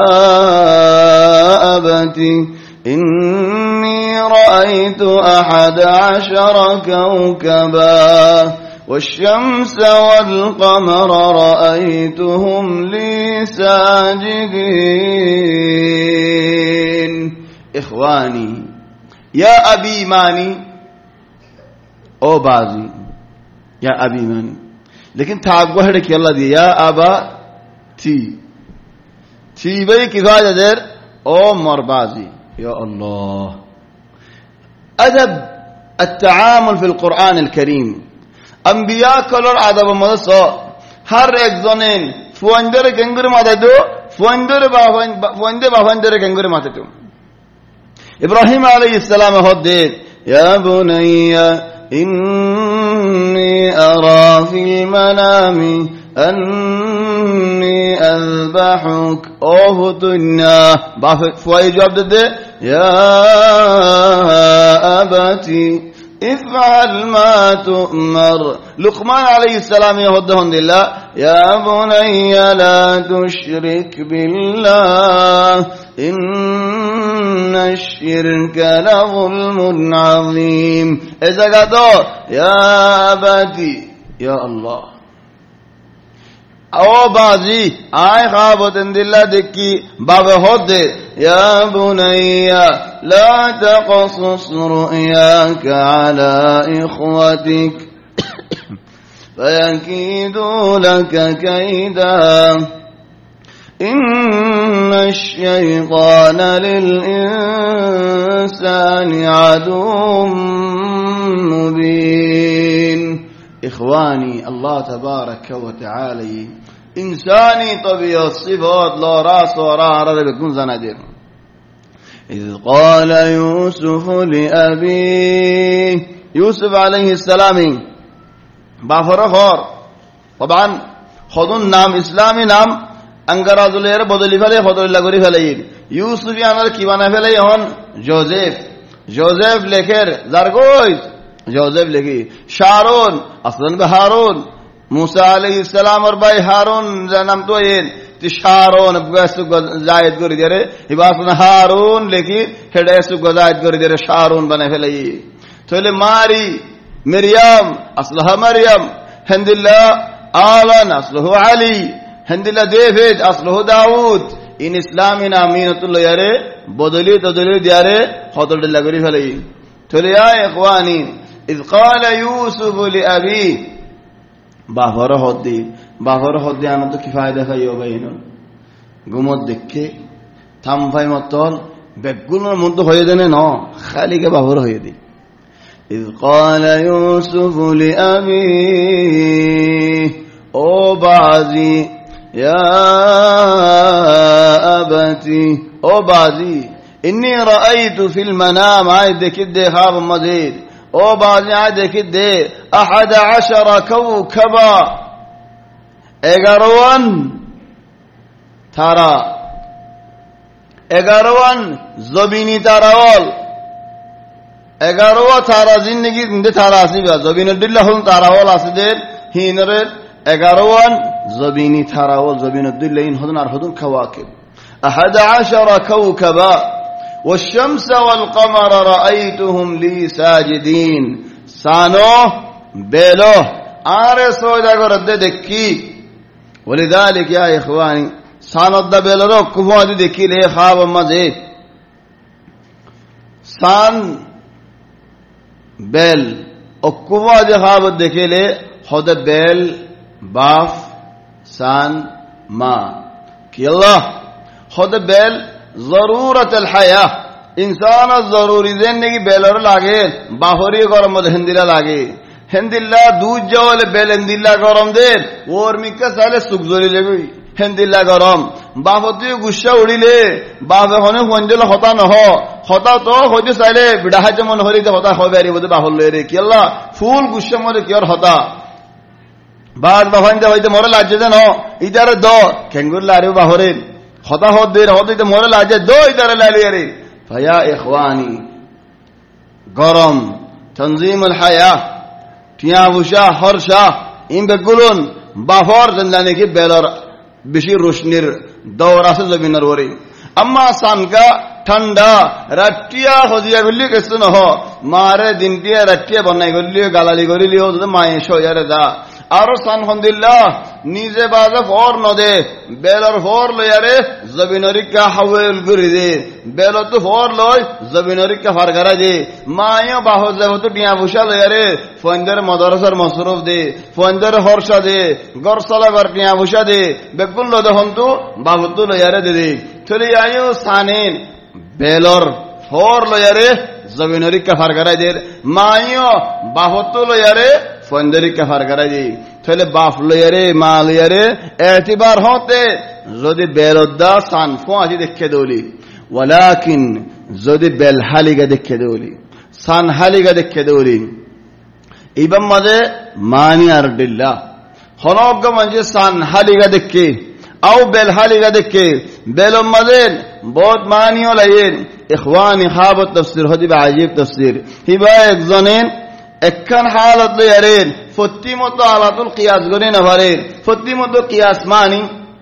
Speaker 1: أبتي إني رأيت أحد عشر كوكبا والشمس والقمر رأيتهم لي ساجدين إخواني يا أبي ماني أو بازي يا أبي ماني لكن تعبوا لك يلا دي يا أبا تي تي بي كفاية در أو مربازي يا الله أدب التعامل في القرآن الكريم أنبياء كلر أدب مدرسة هر एक जनेन फुंदर गंगुर माता दो फुंदर बावन फुंदर बावंदर गंगुर माता दो إبراهيم عليه السلام هدد يا بني إني أرى في المنام أني أذبحك أوه الدنيا فواي جواب ده يا أبتي افعل ما تؤمر لقمان عليه السلام يهدهن لله يا بني لا تشرك بالله إن الشرك لظلم عظيم إذا قالوا يا أبتي يا الله او بازی آئے خوابت اندلہ دکی باب ہوتے یا بنی لا تقصص رؤياك على اخوتك فيكيدوا لك كيدا إن الشيطان للإنسان عدو مبين. إخواني الله تبارك وتعالى إنساني طبيعة صفات لا راس وراء عرض بكون زنادر. إذ قال يوسف لأبيه يوسف عليه السلام بافرخور طبعا خذون نام إسلامي نام أنقراض بدل فلي خذوا لغوري فلي يوسف يامر كيوانا فلي هون جوزيف جوزيف لكر زرغويز جوزيف لكي شارون أصلا بهارون موسى عليه السلام اور باي هارون نام تو ين تشارون بغسو زائد کری دیره هباسنا هارون لكي هدسو زائد کری دیره شارون بنا فلي تولي ماري مريم أصلها مريم هند الله آلان أصله علي هند الله ديفيد أصله داود إن إسلامنا أمينة الله يرى بدلي تدلي دياره خاطر الله غريب عليه تقول يا إخواني إذ قال يوسف لأبيه بافره هدي بافره هدي أنا تو كفاية فيو بينون قمت دكة تام فاي مطول بقولنا منتو خيدنا نا خالي كبافره هيدي. إذ قال يوسف لأبيه أو بعزي يا أبتي أو بعزي إني رأيت في المنام عايد كده خاب مزيد أو بعزي عايد كده أحد عشر كوكبا إغروان ترى إغروان زبيني تراول এগারো তারা জিন্দগি জিন্দে তারা আসিবা জবিনুদ্দিল্লাহ হল তারাওয়াল আসিদের হিনরের এগারোয়ান জবিনি তারাওয়াল জবিনুদ্দিল্লাহ ইন হদন আর হদন কাওয়াকিব أحد عشر كوكبا والشمس والقمر رأيتهم لي ساجدين سانو بيلو آره سودا کرده دکی ولذلك يا إخواني سانو دا بيلو رو کفو دی دکی لے خواب مزید سان বেল অকুবা যে খাব দেখলে হদ বেল বাফ সান মা কি আল্লাহ হদ বেল জরুরত আল হায়া ইনসান জরুরি জিন্দেগি বেলর লাগে বাহরি গরম মধ্যে হিন্দিলা লাগে হিন্দিল্লা দুধ জল বেল হিন্দিল্লা গরম দে ওর মিকা সালে সুখ জরি লেবি হিন্দিল্লা গরম বাহতি গুসা উড়িলে বাহে হনে হঞ্জল হতা নহ হতা তো হইতে চাইলে বিড়াহাই যেমন হরিতে হতা হবে আর বোধ বাহল রে কি আল্লাহ ফুল গুসা মধ্যে কি আর হতা বাদ বাহাইতে হইতে মরে লাগছে যেন ইদারে দ খেঙ্গুর লারে বাহরেন হতা হদ দের হতে মরে লাগছে দ ইদারে লালিয়ে রে ভাইয়া ইখওয়ানি গরম তনজিমুল হায়া টিয়া বুসা হরসা ইন বেগুলুন বাহর জানলানে কি বেলর বেশি রোশনির দৌর আছে জমিনের ওরে আম্মা সানকা ঠান্ডা রাটিয়া হজিয়া গলি কিছু নহ মারে দিনটিয়া রাটিয়া বনাই গলি গালালি গলিলি ও মায়ে সয়ারে দা আর সানহন্দিল্লাহ নিজে বাজে ফর নদে বেলর ফর লয়ারে জমিনরিকা হাওয়েল গুরি দে বেল তো ফর লয় জমিনরিকা ফারগারা দে মায়ে বাহো যেহেতু টিয়া বুসা লয়ারে ফন্দের মাদ্রাসার মসরুফ দে ফন্দের হরসা দে গরসলা গর টিয়া বুসা দে বেকুল লদ হন্তু বাহুতু লয়ারে দে দে থলি আয়ু সানেন বেলর ফর লয়ারে জমিনরিকা ফারগারা দে মায়ে বাহুতু লয়ারে ফন্দরি কাফার করাই দি তাহলে বাপ লয়ারে মা লয়ারে এতিবার হতে যদি বেলদ্দা সানফো আজি দেখে দৌলি ওয়ালাকিন যদি বেলহালিগা দেখে দৌলি সানহালিগা দেখে দৌলি ইবাম মাঝে মানি আর দিল্লা হনজ্ঞ মাঝে সানহালিগা দেখে আও বেলহালিগা দেখে বেলম মাঝে বহুত মানিও লাইন ইখওয়ানি খাবত তাফসীর হদিব আজীব তাফসীর হিবা একজনেন একখান হালত লয়ারেন ফত্তি মতো আলাতুল কিয়াস গনে নভারেন ফত্তি মতো কিয়াস মানি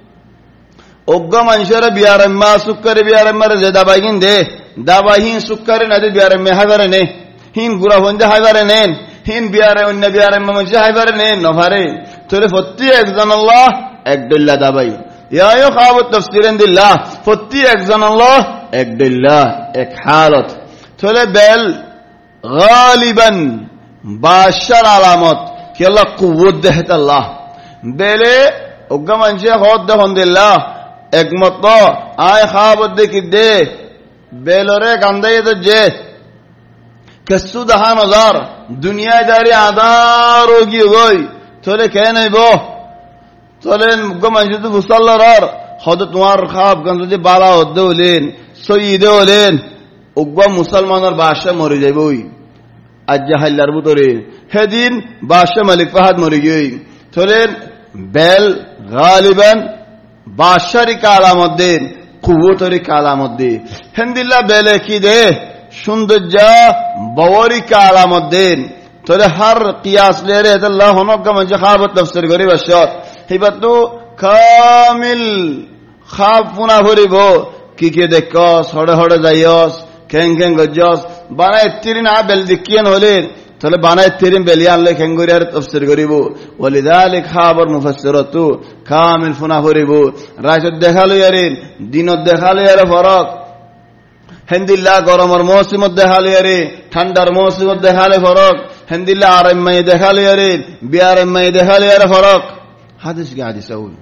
Speaker 1: অজ্ঞ মানুষের বিয়ারম্মা সুক্করে বিয়ারম্মারে যে দাবাইন দে দাবাইন সুক্করে নদী বিয়ারম্মে হাইবারে নে হিন গুড়া হন্দে হাইবারে নেন হিন বিয়ারে অন্য বিয়ারম্মা মানুষ হাইবারে নেন নভারে তোরে ফত্তি একজন আল্লাহ এক ডল্লা দাবাই ইয়ায়ো খাবত তাফসিরেন দিল্লাহ প্রতি একজন আল্লাহ এক ডল্লা এক হালত চলে বেল গালিবান বাশার আলামত কি আল্লাহ কুওয়াত দেহত আল্লাহ বেলে ওগা মানুষে হদ দেখুন দিল্লাহ একমত আয় খাবত দেখি দে বেলরে গান্ধাই যে কসু দহান হাজার দুনিয়ায় দাঁড়িয়ে আদার রোগী হই তোলে কে নেব তোলে মানুষ তো মুসাল্লার হদ তোমার খাব গঞ্জ যদি বালা হদ্দে হলেন সঈদে হলেন উগ্বা মুসলমানের বাসা মরে যাবই আজ হাল্লার ভিতরে সেদিন বাসা মালিক ফাহাদ মরে গই তোলেন বেল গালিবান বাসারি কালামত দেন কুবতরি কালামত দে হেন্দিল্লা বেলে কি দে সৌন্দর্য বওয়ারি কালামত দেন তোরে হার কিয়াস লেরে আল্লাহ হনক মঞ্জে খাবত তাফসীর করি বশত হিবাতু কামিল খাব পুনা ভরিব কি কি দেখস হড়ে হড়ে যাইস কেং কেং গজস বানায় তিরিন আ বেল দিকিয়ান হলেন তাহলে বানায় তিরিন বেলিয়ান লে খেঙ্গুরিয়ার তাফসীর করিব ওয়ালিযালিক খাবর মুফাসসিরাতু কামিল পুনা ভরিব রাজত দেখালো ইয়ারিন দিনত দেখালো ইয়ার ফরক হেন্দিল্লা গরমের মৌসুমত দেখালে আরে ঠান্ডার মৌসুমত দেখালে ফরক হেন্দিল্লা আরামাই দেখালে আরে বিয়ারামাই দেখালে আরে ফরক হাদিস কি হাদিস আউল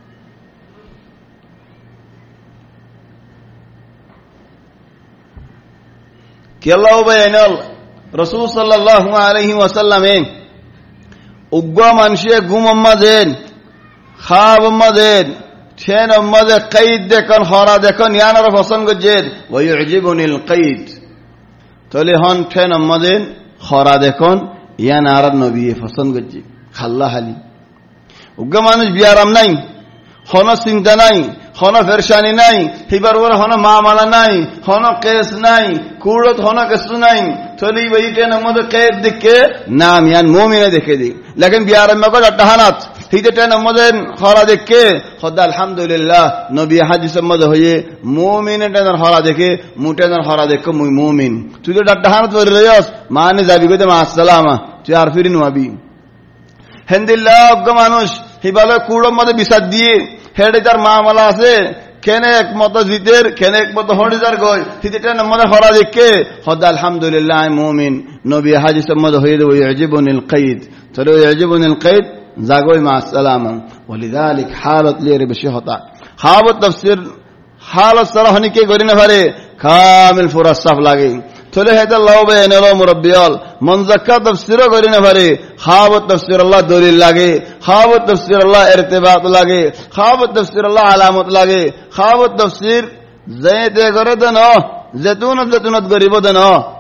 Speaker 1: কি আল্লাহ বায়ানাল রাসূল সাল্লাল্লাহু আলাইহি ওয়াসাল্লামে উগ্গা মানুষে ঘুম আম্মাদেন খাব আম্মাদেন ঠেন আম্মাদে কাইদ দেখন হরা দেখন ইয়ানার পছন্দ করছেন ওয়াইউজিবুনিল কাইদ তলে হন ঠেন আম্মাদেন হরা দেখন ইয়ানার নবী পছন্দ করছে খাল্লা হালি উগ্গা মানুষ বিয়ারাম নাই হন চিন্তা নাই হন ফেরশানি নাই হিবার ওর হন মামালা নাই হন কেস নাই কুড়ত হন কিছু নাই তলি ওই টেন আম্মাদে কাইদ দেখে নাম ইয়ান মুমিনে দেখে দি লেকিন বিয়ারাম মগজ আটাহানাত হিতে টেন আম্মাদেন হরা দেখে খোদা আলহামদুলিল্লাহ নবী হাদিসের মধ্যে হয়ে মুমিনে টেনের হরা দেখে মুটেনের হরা দেখে মুই মুমিন তুই তো আটাহানাত করে রয়স মানে যাবি কইতে মা আসসালামা তুই আর ফিরিন হবি হেন্দিল্লাহ অজ্ঞ মানুষ হিবালে কুড়োর মধ্যে বিচার দিয়ে হেডে তার মামলা আছে কেনে একমত জিতের কেনে একমত হরিদার গয় হিতেটা মনে হরা দেখে খোদা আলহামদুলিল্লাহ মুমিন নবী হাদিসের মধ্যে হয়ে দেব ইয়াজিবুনিল কাইদ তরে ইয়াজিবুনিল কাইদ জাগোই মা আসসালামা ওয়ালিযালিক হালাত লিরে বেশি হতা হাবত তাফসীর হালাত সরাহনি কে করি না পারে কামিল ফুরা সাফ লাগে তলে হেদা আল্লাহ বায়ানাল মুরাব্বিয়াল মান যাক্কা তাফসীর করি না পারে হাবত তাফসীর আল্লাহ দলিল লাগে হাবত তাফসীর আল্লাহ ইরতিবাত লাগে হাবত তাফসীর আল্লাহ আলামত লাগে হাবত তাফসীর যাইতে করে দেন জেতুনত জেতুনত গরিব দেন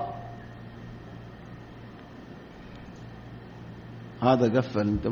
Speaker 1: هذا قفل انت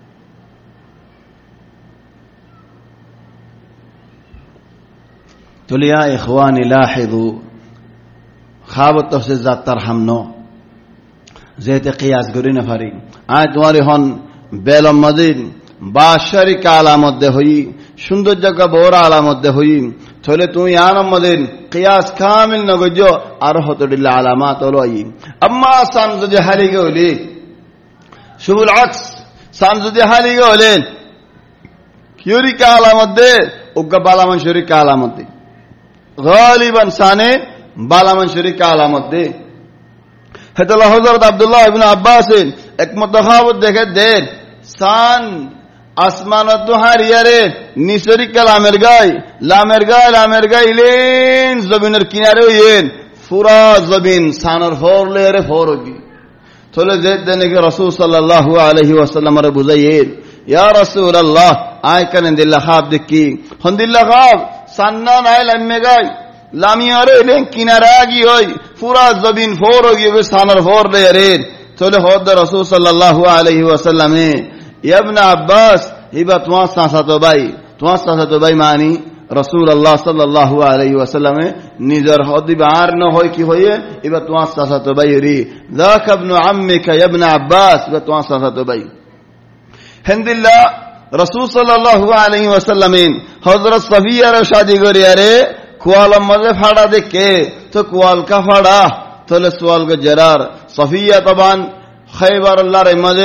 Speaker 1: تقول يا اخواني لاحظوا خابت تفسير ذات ترحمنا زيت قياس قرينا فريق آيات واري هون বেলম মদিন বাশারি কালামত দে হই সৌন্দর্য কা বড় আলামত দে হই তলে তুমি আনাম মদিন কিয়াস কামিল নগজ আর হতদিল আলামাত লই আম্মা সান যদি হারি গলি শুবুল আকস সান যদি হারি গলেন কিউরি কা আলামত দে উগ্গা বালামান শরী কা আলামত দে গালিবান সানে বালামান শরী কা আলামত দে হেতলা হযরত আব্দুল্লাহ ইবনে আব্বাস এক মুতাখাবত দেখে দেন সান আসমানত হারিয়ারে নিসরি কালামের গায় লামের গায় লামের গায় ইলেন জমিনের কিনারে হইয়েন পুরা জমিন সানর ফরলে রে ফরগি তলে যে দেনকে রাসূল সাল্লাল্লাহু আলাইহি ওয়াসাল্লামের বুঝাইয়েন ইয়া রাসূলুল্লাহ আয় কানে দিল্লাহ খাব দেখি হন্দিল্লাহ খাব সান্না নাই লামে গায় লামিয়ারে ইলেন কিনারে আগি হই পুরা জমিন ফরগি বে সানর ফরলে রে তলে হদ রাসূল সাল্লাল্লাহু আলাইহি ওয়াসাল্লামে ইবনে আব্বাস ইবা তোমার সাসাতো ভাই তোমার সাসাতো ভাই মানি রাসূলুল্লাহ সাল্লাল্লাহু আলাইহি ওয়াসাল্লামে নিজের হদিব আর ন হয় কি হয়ে ইবা তোমার সাসাতো ভাই রি যাক ইবনে আম্মিকা ইবনে আব্বাস ইবা তোমার সাসাতো ভাই হামদুলিল্লাহ রাসূল সাল্লাল্লাহু আলাইহি ওয়াসাল্লামে হযরত সাফিয়ার শাদি করিয়ারে কোয়াল মজে ফাড়া দেখে তো কোয়াল কা ফাড়া তোলে সোয়াল কে জরার সাফিয়া তবান খায়বার আল্লাহর মজে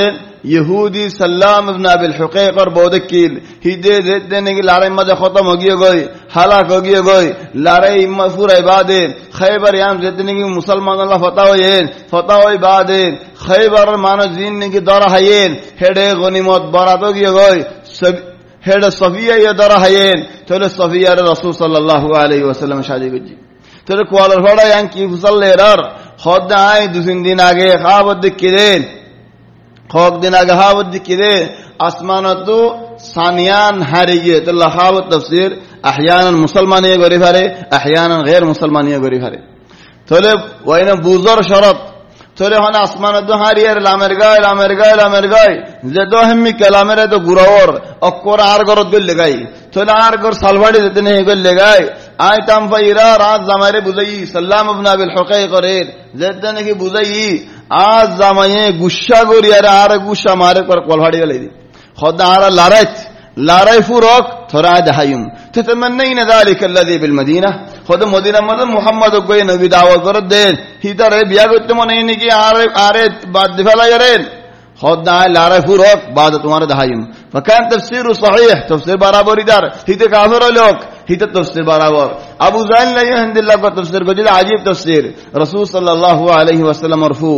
Speaker 1: यहूदी सल्लाम इब्न अबिल हुकैक और बोदकिल हिदे देने की लड़ाई मजे खत्म हो गई गई हलाक हो गई गई लड़ाई मफूर इबादे खैबर याम जितने की मुसलमान अल्लाह फतह हुए फतह हुई इबादे खैबर मानो जीन की दौरा है हेडे गनीमत बारात हो गई गई सब हेडे सफिया ये दौरा है तो सफिया रसूल सल्लल्लाहु अलैहि वसल्लम शादी गई तो क्वालर फड़ा यां की फुसल लेर खुदा आए दूसरे दिन आगे खाबत दिक्किरे खोक दिन आगे खाबत दिक्किरे आसमान तो सानियान हारी गए तो लखावत तफसीर अहयानन मुसलमान ये गरीब हारे अहयानन गैर मुसलमान ये गरीब हारे तोले वही बुजुर्ग शरत तोले हन आसमान तो हारी यार लामेर गाय लामेर गाय लामेर गाय जे दो हम्मी कलामेर तो गुरावर अक्कोर आर गरत गल लगाई तोले आर गर सालवाड़ी देते नहीं गल लगाई आय तम फैरा रात जमारे बुझई सल्लाम इब्न अबिल हुकैक करे जेते ने की बुझई आज जमाये गुस्सा गोरी यार आर गुस्सा मारे पर कोलवाड़ी गले दी खुदा आर लारात लाराय फुरक थोड़ा दहायुम ततमन्नैन ذلك الذي بالمدينه खुद मदीना मद मोहम्मद को नबी दावा कर दे हितर बिया करते मन नहीं कि आरे आरे बाद दिफाला करें खुदा लाराय फुरक बाद तुम्हारे दहायुम फकान तफसीर सहीह तफसीर बराबर इधर हिते काफिर लोग हिते तफसीर बराबर अबू ज़ैन ने हिंदुल्लाह का तफसीर को जिला अजीब तफसीर रसूल सल्लल्लाहु अलैहि वसल्लम मरफू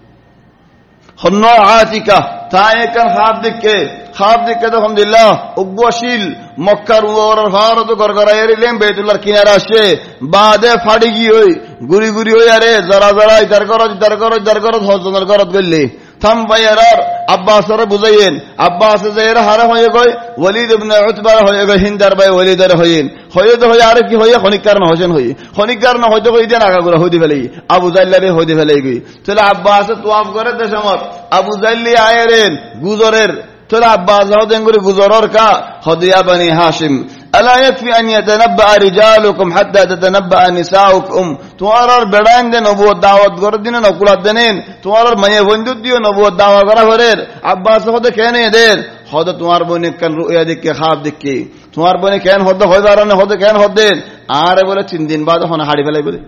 Speaker 1: खन्ना आतिका ताए कर खाब दिखे खाब दिखे तो अल्हम्दुलिल्लाह उग्वशील मक्कार और फार तो गरगरायरी लेम बैतुल्लाह किनारा से बादे फाड़ी की हुई गुरी गुरी हुई अरे जरा जरा इधर करो इधर करो इधर करो हौसला करो गल्ले थम बयरार अब्बास रे बुझाइन अब्बास जहरा हारा होए गई वलीद इब्न उतबा होए गई हिंदर भाई वलीद रे होइन होए तो होय आरे की होए खनिकार न होजन होई खनिकार न होय तो कोई दिन आगा गुरा होदी भले अबू जहल रे होदी भले गई चला अब्बास तवाफ करे दशमत अबू जहल आए रे गुजरेर चला अब्बास होदेन गुरी गुजरर का खदिया बनी हाशिम अला यकफी अन यतनब्बा रिजालुकुम हत्ता ततनब्बा निसाउकुम तुम्हारा बेड़ान दे नबुवत दावत कर दिन नकुलात देनेन तुम्हारा मये वंदुत दियो नबुवत दावा करा भरेर अब्बास होदे कहने देर होदे तुम्हार बने कल रुया देख के ख्वाब देख के तुम्हार बने कहन होदे होय बारने होदे कहन होदे आरे बोले तीन दिन बाद होना हाड़ी फेलाई बोले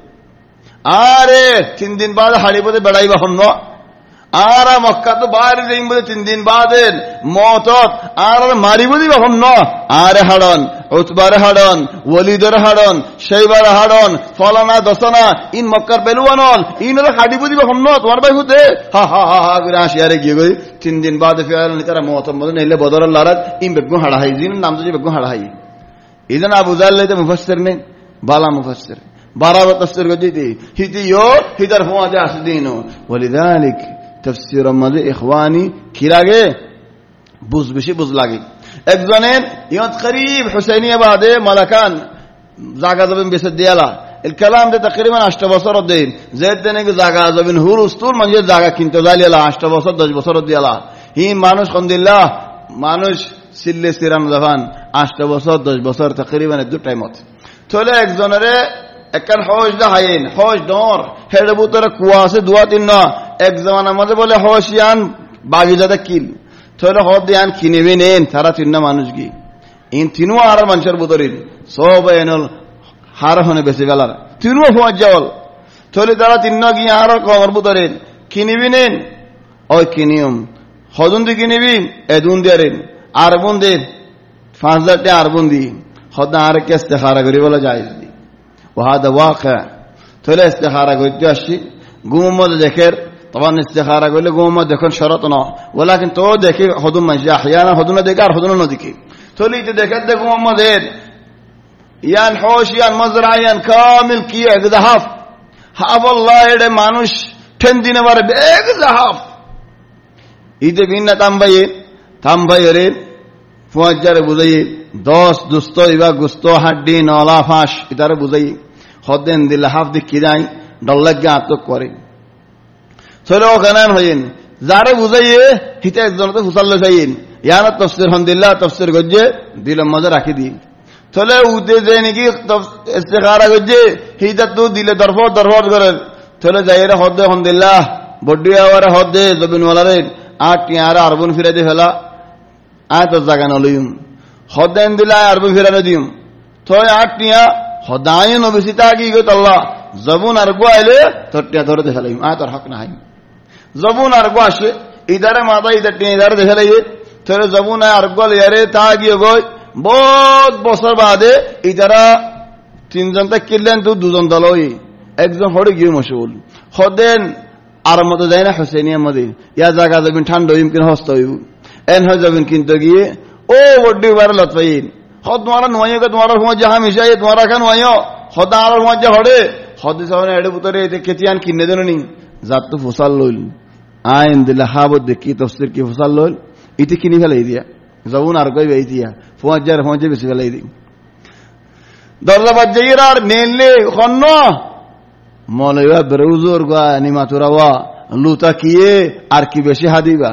Speaker 1: आरे तीन दिन बाद हाड़ी बोले बेड़ाई बा हन्नो आरा मक्का तो बाहर नहीं बोले तीन दिन बाद मौत आर मारी बोली हम न आरे हाड़न उतबारे हाड़न वलीदर हाड़न शैबार हाड़न फलाना दसना इन मक्कार पेलुआनल इन हाड़ी बोली हम न तुम्हार भाई होते हा हा हा हा गुरा शियारे गिয়ে गई तीन दिन बाद फिर निकरा मौत मदन नेले बदर लारत इन बेगु हाड़ा है जिन नाम तो बेगु हाड़ा है इधन अबू ज़ैल लेते मुफस्सिर ने बाला मुफस्सिर बारह तफसीर को दी थी हिती यो हिदर हुआ जासदीनो वलिदालिक तफसीर मदे इखवानी किरागे बुज बिशी बुज लागे एक जनेन यत करीब हुसैनिया बादे मलकान जागा जबिन बिसे दियाला इल कलाम दे तकरीबन आठ बছর दे जैद देने की जागा जबिन हुर उस्तूर मंजे जागा किनते जालियाला आठ बছর दस বছর दियाला ही मानुष खंदिल्लाह मानुष सिल्ले सिरान जवान आठ बছর दस বছর तकरीबन दो टाइमत तोले एक जनरे একখান হজ দা হাইন হজ ডর হেড়ে বুতরে কুয়া আছে দুয়া তিন না এক জমানা মধ্যে বলে হশিয়ান বাগিজাদা কিল থলে হদ দিয়ান কিনেবে নেন তারা তিন না মানুষ কি ইন তিনও আর মানুষের বুতরিন সব এনল হার হনে বেশি গেলার তিনও হজ যাওয়াল থলে তারা তিন না গিয়ে আর কমর বুতরিন কিনিবি নেন ওই কিনিয়ম হদুন দি কিনিবি এদুন দিয়ারেন আর বুন দেন পাঁচ হাজার টাকা আর বুন দি হদ আর কে ইস্তেখারা করি বলা যায় وهذا واقع ثلاث استخارة قلت أشي قوم ما ذكر طبعا استخارة قل لي قوم ما ذكر شرطنا ولكن تو ذكر خدوم من جاء أحيانا خدونا ذكر خدونا نذكر ثلي تذكر قوم ما ذكر يان حوش يان مزرعة يان كامل كي ذهب هاب الله يد مانوش تندين وار بيك ذهب إذا بينا تامباي تامباي فوجر بوزي دوست دوستو إبا غستو حدي نولا فاش إدار بوزي خدين دل حفظ كيداي دلك جاتو كوري سلو كنان هين زاره بوزي هيته زنته فصل سين يعني تفسير الحمد لله تفسير گجه دل مزه راكي دي سلو उदे देने की इस्तिखारा गजे हिता तो दिले दरफो दरफो करल चलो जायरा हदे अलहमदुलिल्लाह बड्डिया वाला हदे जबिन वाला रे आठ यारा अरबन फिरे दे फला आ तो जगह नलियम हदेन दिला अरबन फिरे न दियम तो आठ निया हदाय नबिसिता की गो तल्ला जबुन अरगो आले तट्या धरे दे फलायम आ तो हक ना है जबुन अरगो आशे ইদারে মাথা ইদার টিনে ইদারে দেখে লাগে তোর জবুন আর গল ইয়ারে তা গিয়ে গই বহুত বছর বাদে ইদারা তিনজন তা কিনলেন তো দুজন দলই একজন হরে গিয়ে মশগুল হদেন আর মতো যায় না হোসেনিয়া মধ্যে ইয়া জায়গা যাবেন ঠান্ডা হইম কিনা হস্ত হইব এন হয়ে যাবেন কিন্তু গিয়ে ও বড্ডি বার লতফাইন হদ তোমারা নোয়াইও তোমার মজ্জা হামিশাই তোমারা খান নোয়াইও হদা আর মজ্জা হরে হদে সামনে এড়ে পুতরে কেতিয়ান কিনে দেন নি জাত তো ফুসাল লইল আইন দিলা হাবত দেখি তফসির কি ফুসাল লইল ইতি কিনি ফেলাই দিয়া যাবুন আর কই বেই দিয়া ফুয়াজ্জার ফুয়াজ্জা বেশি ফেলাই দি দরজা বাজ্জাইরা আর নেলে খন্ন মলয়া বেরুজুর গা নিমাতুরাওয়া লুতা কিয়ে আর কি বেশি হাদিবা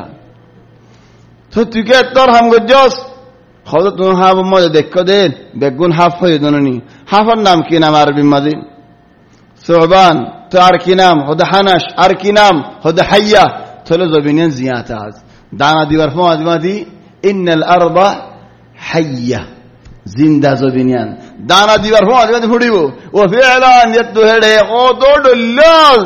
Speaker 1: তো তুই কে তোর হাম গজ্জস হদ তুমি হাফ মজা দেখো দেন বেগুন হাফ হয়ে দননি হাফার নাম কি নাম আরবি মাঝে সোহবান তো আর কি নাম হদ হানাস আর কি নাম হদ হাইয়া থলে জবিনিয়ান জিয়াত আজ দানা দিবার ফো আজমাদি ইন্নাল আরবা হাইয়া জিন্দা জবিনিয়ান দানা দিবার ফো আজমাদি ফুড়িব ও ফিআলান ইয়াতু হেডে ও তো ডল্লাল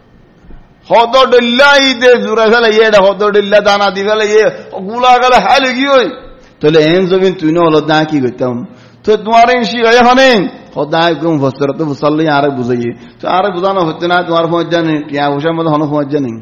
Speaker 1: হদ ডল্লাই দে জুরা ফেলে এডা হদ ডল্লা দানা দি ফেলে এ গুলা গেলে হালে কি হই তাহলে এন জমিন তুই না হলো দা কি করতাম তো তোমার ইনশি গায়ে হনে হদায় গুম ফসর তো ফসল্লি আর বুঝাইয়ে তো আর বুঝানো হচ্ছে না তোমার ফজ্জা নেই টিয়া হুসার মধ্যে হন ফজ্জা নেই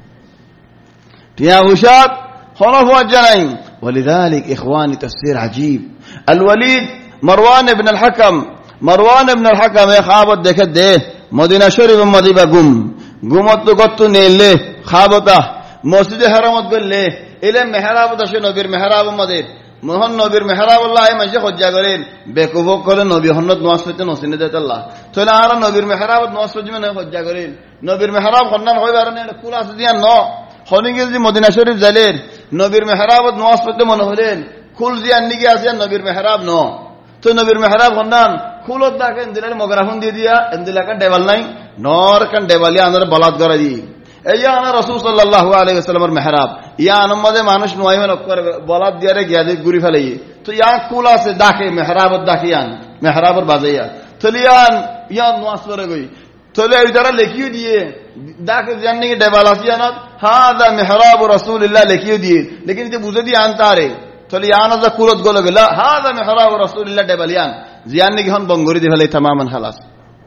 Speaker 1: টিয়া হুসার হন ফজ্জা নাই ولذلك اخواني تفسير عجيب الوليد مروان ابن الحكم مروان ابن الحكم خابت দেখে দে মদিনা শরীফ মদিবা গুম গুমত তো কত নেলে খাবতা মসজিদে হারামত গলে এলে মেহরাবত আসে নবীর মেহরাব মধ্যে মোহন নবীর মেহরাব আল্লাহ মাঝে হজ্জা করেন বেকুবক করে নবী হন্নত নোয়াজ পেতে নসিনে দেয় আল্লাহ তাহলে আর নবীর মেহরাবত নোয়াজ পেতে মানে হজ্জা করেন নবীর মেহরাব হন্নান হয়ে পারে না কুল আছে দিয়া ন হনিগিল যে মদিনা শরীফ যাইলেন নবীর মেহরাবত নোয়াজ পেতে মনে হলেন খুল জিয়ান নিকে আছে নবীর মেহরাব ন তো নবীর মেহরাব হন্নান খুলত দেখে এন্দিলের মগরাফুন দিয়ে দিয়া এন্দিলাকা ডেবাল নাই নর কান ডেবালিয়া আনার বলাৎ করা দি এই আনা রাসূল সাল্লাল্লাহু আলাইহি ওয়াসাল্লামের মেহরাব ইয়া আনমদে মানুষ নয় মানে বলাৎ দিয়ারে গিয়াদে গুরি ফেলাই তো ইয়া কুল আছে ডাকে মেহরাবত ডাকিয়ান মেহরাবর বাজাইয়া তলিয়ান ইয়া নোয়াজ করে গই তলে এই দ্বারা লেখিও দিয়ে ডাকে জাননি ডেবাল আসিয়ানত হাদা মেহরাব রাসূলুল্লাহ লেখিও দিয়ে লেকিন যে বুঝে দিয়ে আনতারে তলে ইয়া আনা কুলত গলে গলা হাদা মেহরাব রাসূলুল্লাহ ডেবালিয়ান জিয়াননি হন বঙ্গরি দি ফেলাই तमामन খালাস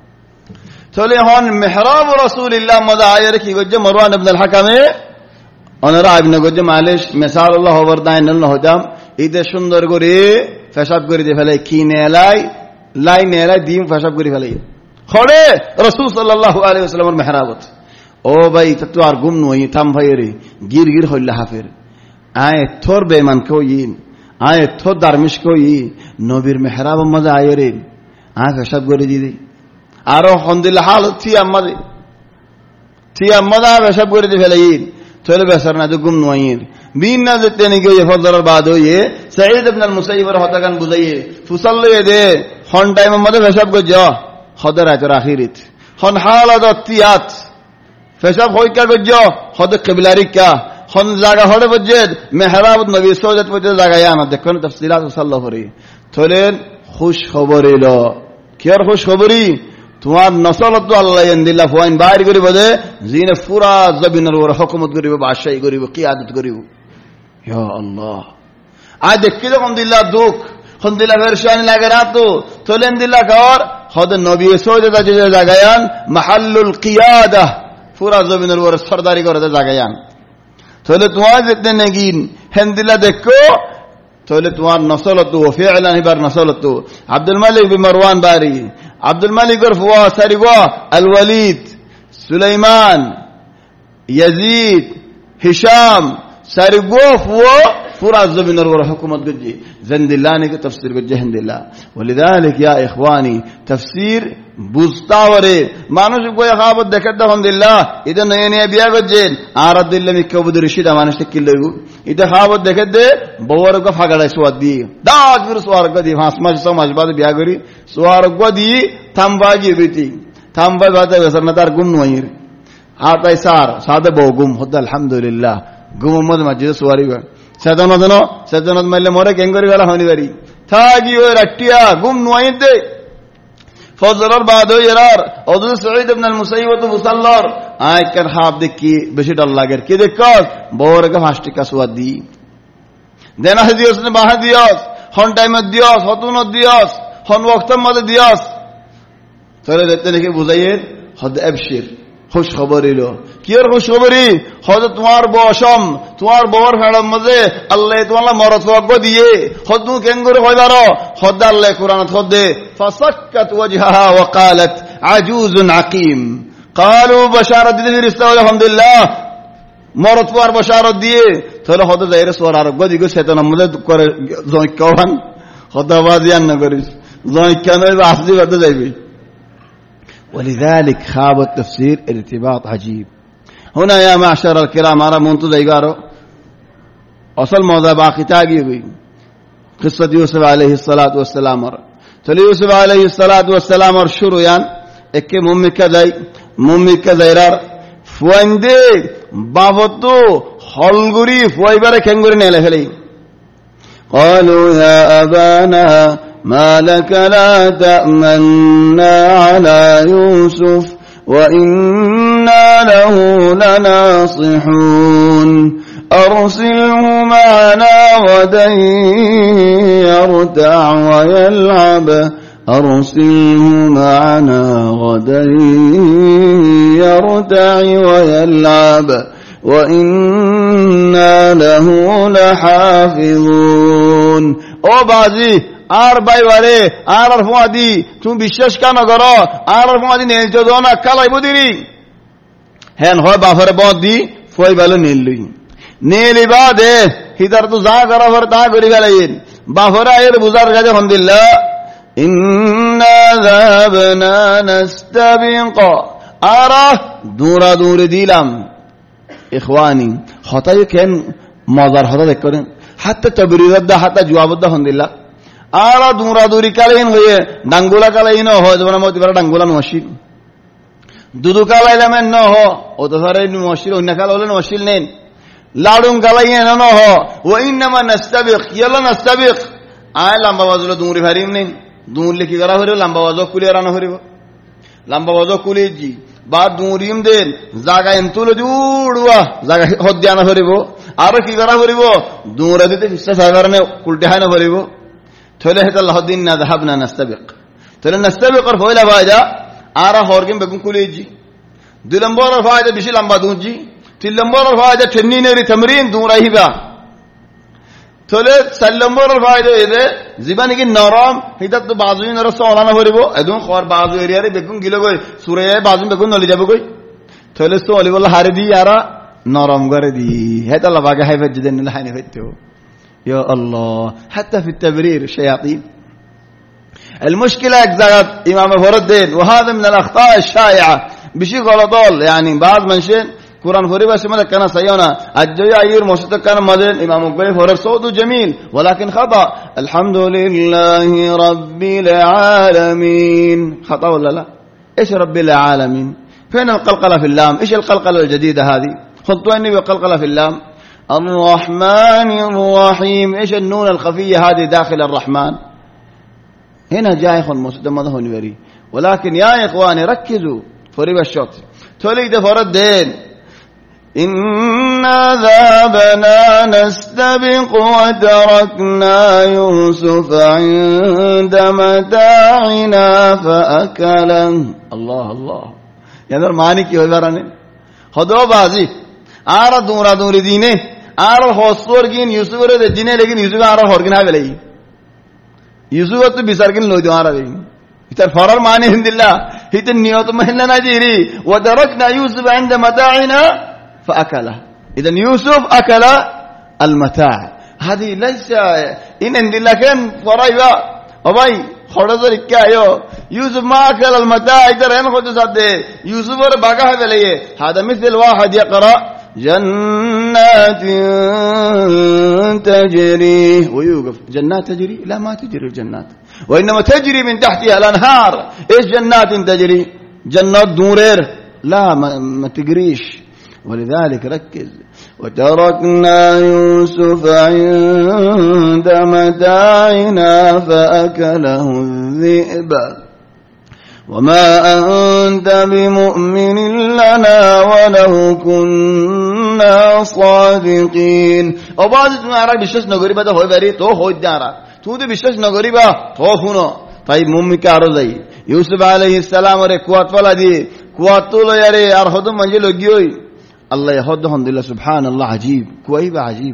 Speaker 1: চলে হন মেহরাব রাসূলুল্লাহ মদা আয়ের কি গজ্জে মারওয়ান ইবনে আল হাকামে অনরা ইবনে গজ্জে মালিশ মিসালুল্লাহ ওয়ারদাইন ন হদাম ইদে সুন্দর করে ফেসাব করে দি ফেলাই কি নেলাই লাই নেলাই দিম ফেসাব করে ফেলাই খড়ে রাসূল সাল্লাল্লাহু আলাইহি ওয়াসাল্লামের মেহরাবত ও ভাই তো আর গুম নই থাম ভাই রে গির গির হইলা হাফের আয় থর বেমান কইন আয় থর দারমিশ কই নবীর মেহরাব মদা আয়ের আয় ফেসাব করে দি আরো হন্দিল্লা হাল থি আমাদের থি আমাদা বেসব করে দি ফেলাইন চলে বেসার না গুম নয়িন বিন না যেতে নি গিয়ে ফজরের বাদ হইয়ে সাঈদ ইবনে আল মুসাইয়িব হতাকান বুঝাইয়ে ফুসাল্লে দে হন টাইম আমাদের বেসব গো যা হদর আতর আখিরিত হন হালাত তিয়াত ফেসাব হই কা গো হদ কিবলারি কা হন জায়গা হড়ে বজে মেহরাব নবী সাল্লাল্লাহু আলাইহি ওয়াসাল্লাম জায়গা আনা দেখুন তাফসীরাত সাল্লাল্লাহু আলাইহি তোলেন খুশ খবর এলো কি আর খুশ খবরই তোমার নসলত তো আল্লাহ এন্দিল্লাহ ফুয়াইন বাইর করিব দে জিনে পুরা জমিনের উপর হুকুমত করিব বাদশাহী করিব কিয়াদত করিব ইয়া আল্লাহ আজ দেখি যখন দিল্লাহ দুঃখ কোন দিল্লাহ ফেরশানি লাগে রাত তোলেন দিল্লাহ কর হদ নবী সওজা যে জায়গায়ান মাহাল্লুল কিয়াদা পুরা জমিনের উপর সরদারি করে জায়গায়ান তাহলে তোমার যেতে নেগিন হেন্দিল্লাহ দেখো তাহলে তোমার নসলত ও ফিআলান হিবার নসলত আব্দুল মালিক বিন মারওয়ান বারি আব্দুল মালিকের ফুয়া সারিগো al Walid Sulaiman Yazid Hisham সারিগো ফুয়া পুরা জমিনের উপর হুকুমত গজি জিন্দিল্লাহ নে তাফসীর গজি হিন্দিল্লাহ ওয়ালিদালিক ইয়া ইখওয়ানি তাফসীর বুঝতাওরে মানুষ কই খাবত দেখে আলহামদুলিল্লাহ এটা নয় নিয়ে বিয়া গজেন আর আব্দুল্লাহ মিকবুদ রশিদ মানুষকে কি লইব এটা খাবত দেখে দে বউর কো ফাগাড়াই সোয়াদ দি দাজ বির সোয়ার গদি পাঁচ মাস ছয় মাস বাদে বিয়া করি সোয়ার গদি থামবাজি বিতি থামবা বাদে বেসনা তার গুম নয়ির হাতাই সার সাদে বউ গুম হদ আলহামদুলিল্লাহ গুম মদ মসজিদ সোয়ারি সেজন যেন সেজন মাইলে মরে কেঙ্গরি বেলা হনি বাড়ি থাকি ওই রাটিয়া গুম নয়ির দে ফজরের বাদ হইরার হযরত সাঈদ ইবনে আল-মুসাইয়্যিব তো মুসাল্লার আয়কার হাব দেখি বেশি ডর লাগে কি দেখছ বড়কে ফাস্টি কাসওয়াদ দি দেনা দিওস না বাহা দিওস হন টাইমে দিওস হতুন দিওস হন ওয়াক্তের মধ্যে দিওস তোরে দেখতে দেখে বুঝাইয়ে হদ আবশির খুশ খবর এলো কি আর খুশ খবরই হদ তোমার বসম তোমার বর ফেড়ম মধ্যে আল্লাহ তোমার মরত ওয়াক্ত দিয়ে হদ নু কেন করে কইবার হদ আল্লাহ কুরআন হদে ফাসাক্কাত ওয়াজহাহা ওয়া ক্বালাত আজুজুন আকিম قالوا بشارت দিতে ফেরেশতা আলহামদুলিল্লাহ মরত পর বশারত দিয়ে তাহলে হদ যাইরে সোয়ার আর গদি গো শয়তান মধ্যে করে জয় কওয়ান হদ বাজিয়ান না করিস জয় কেন আসদি বাদ যাইবি ولذلك خاب التفسير ارتباط عجيب هنا يا معشر الكرام أرى منتظر يقارو أصل موضوع باقي تاقي قصة يوسف عليه الصلاة والسلام تلي يوسف عليه الصلاة والسلام شروع يان اكي ممي كذاي ممي كذايرار فوانده بابطو خلغوري فوائبارة كنغوري نيلة فلي قالوا يا أبانا ما لك لا تأمنا على يوسف وإنا له لناصحون أرسله معنا غدا يرتع ويلعب أرسله معنا غدا يرتع ويلعب وإنا له لحافظون أو بعضي আর ভাই বারে আর আর ফুয়াদি তুমি বিশ্বাস কেন করো আর আর ফুয়াদি নেল চোদ না কালাই বুদিরি হেন হয় বাফরে বদ দি ফই ভালো নীল লই নীলি বাদে হিদার তো যা করা ফর তা করি গেলেন বাফরে আয়ের বুজার কাছে আলহামদুলিল্লাহ ইন্না যাবনা নাস্তাবিক আরা দূরা দূরে দিলাম ইখওয়ানি হতায় কেন মজার হতা দেখ করেন হাত্তা তবরিরদ্দা হাত্তা জওয়াবদ্দা আলহামদুলিল্লাহ আর দূরা দূরি কালাইন হয়ে ডাঙ্গুলা কালাইন হয় যেমন মতি পারা ডাঙ্গুলা নশিল দুদু কালাইলাম ন হ ও তো ধরে নশিল অন্য কালা হলে নশিল নেন লাড়ুং কালাইন ন হ ও ইন্নামা নাস্তাবিক ইয়ালা নাস্তাবিক আয় লম্বা বাজলো দূরি ভারিম নেন দূরলে কি করা হইব লম্বা বাজ কুলি রানো হইব লম্বা বাজ কুলি জি বা দূরিম দেন জায়গা এন্তুলো জুড়ুয়া জায়গা হদ্যানা হইব আর কি করা হইব দূরে দিতে ফিসা সাগরনে উল্টে হয় না হইব تولي هذا الله ديننا ذهبنا نستبق تولي نستبق الفويلة فايدة آرا خورجين بكون كليجي دي لمبارا فايدة بشي لمبا دونجي تي لمبارا فايدة تنين ري تمرين دون رهيبا تولي سلمبارا فايدة إذا زباني كي نرام هيدا تو بازوين رسو علانا فريبو ادون خوار بازو إرياري بكون گيلو گوي سوريا بازوين بكون نولي جابو گوي تولي سو علي والله هاري دي آرا نرام غاري دي هذا الله باقي حيفت جدن لحيني فتو يا الله حتى في التبرير الشياطين المشكلة أجزاء إمام فردين وهذا من الأخطاء الشائعة بشي غلطال يعني بعض منشين قرآن فريبا سمد كان سيونا الجوية عير موسيقى كان مدين إمام قبل فرد صوته جميل ولكن خطأ الحمد لله رب العالمين خطأ ولا لا إيش رب العالمين فين القلقلة في اللام إيش القلقلة الجديدة هذه خطوا أني بقلقلة في اللام الرحمن الرحيم ايش النون الخفية هذه داخل الرحمن هنا جاي خن مصدمه نوري ولكن يا اخواني ركزوا فريب الشوط توليد فردين إنا ذهبنا نستبق وتركنا يوسف عند متاعنا فأكله الله الله يعني معنی کی ہوئی خدو بازی آرا دورا دوری دینه آرا خواستور گین یوسف رو دینه لیکن یوسف آرا خورگین ها بلئی یوسف تو بیسارگین لوی دو آرا بین ایتر فرار معنی الحمدلله ایتر نیوت محلنا نجیری ودرکنا یوسف عند متاعنا فأكله إذن يوسف أكل المتاع هذه ليس إن عند الله كان فرايبا أباي خرجوا ركايو يوسف ما أكل المتاع إذا هن خد صدق يوسف ور باقها بليه هذا مثل واحد يقرأ جنات تجري ويوقف جنات تجري لا ما تجري الجنات وإنما تجري من تحتها الأنهار إيش جنات تجري جنات دورير لا ما, ما تجريش ولذلك ركز وتركنا يوسف عند متاعنا فأكله الذئب وما أنت بمؤمن لنا ولو كنا صادقين ও বাজ তুমি আর বিশ্বাস না করিবা তো হয় বাড়ি তো হই দাঁড়া তুমি তো বিশ্বাস না করিবা তো শুনো তাই মুমিকে আরো যাই ইউসুফ আলাইহিস সালাম রে কুয়াত ফালা দি কুয়াত তো লয়ারে আর হদ মঞ্জিল গিয়ই আল্লাহ হদ আলহামদুলিল্লাহ সুবহানাল্লাহ আজীব কোই বা আজীব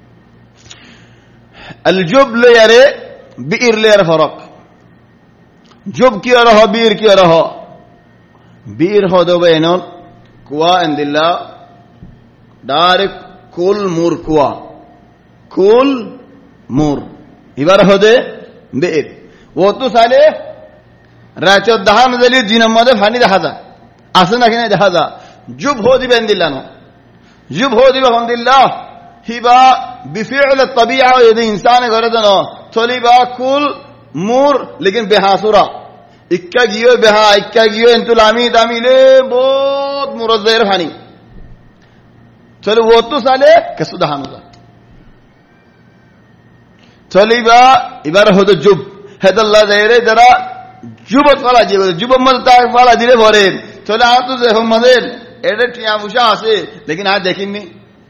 Speaker 1: الجب ليره بئر ليره فرق جب کی رہا بیر کی رہا بیر ہو دو بینون کوا عند الله ডাইরেক্ট কুল মুর কুয়া কুল মুর এবার হদে বীর ও তো সালে রাচো দহান দলি জিন মধ্যে পানি দেখা যায় আসে নাকি না দেখা যায় জুব হো দিবে ইনদিল্লাহ না জুব হো দিবে ইনদিল্লাহ হিবা বিফিল الطبيعه यदि इंसान করে দেন চলিবা কুল মুর लेकिन बेहासुरा इक्का गियो बेहा इक्का गियो इंतुलामी दामिले बहुत मुरज़्ज़र फानी चलो वो तो साले कसुदहान होगा चलिबा इबार हो तो जुब हैदल्ला देरे जरा जुबत वाला जीव जुब मत ताक वाला दिले भरे चलो आ तो हम मदेल एडे टिया मुशा आसे लेकिन आज देखिनी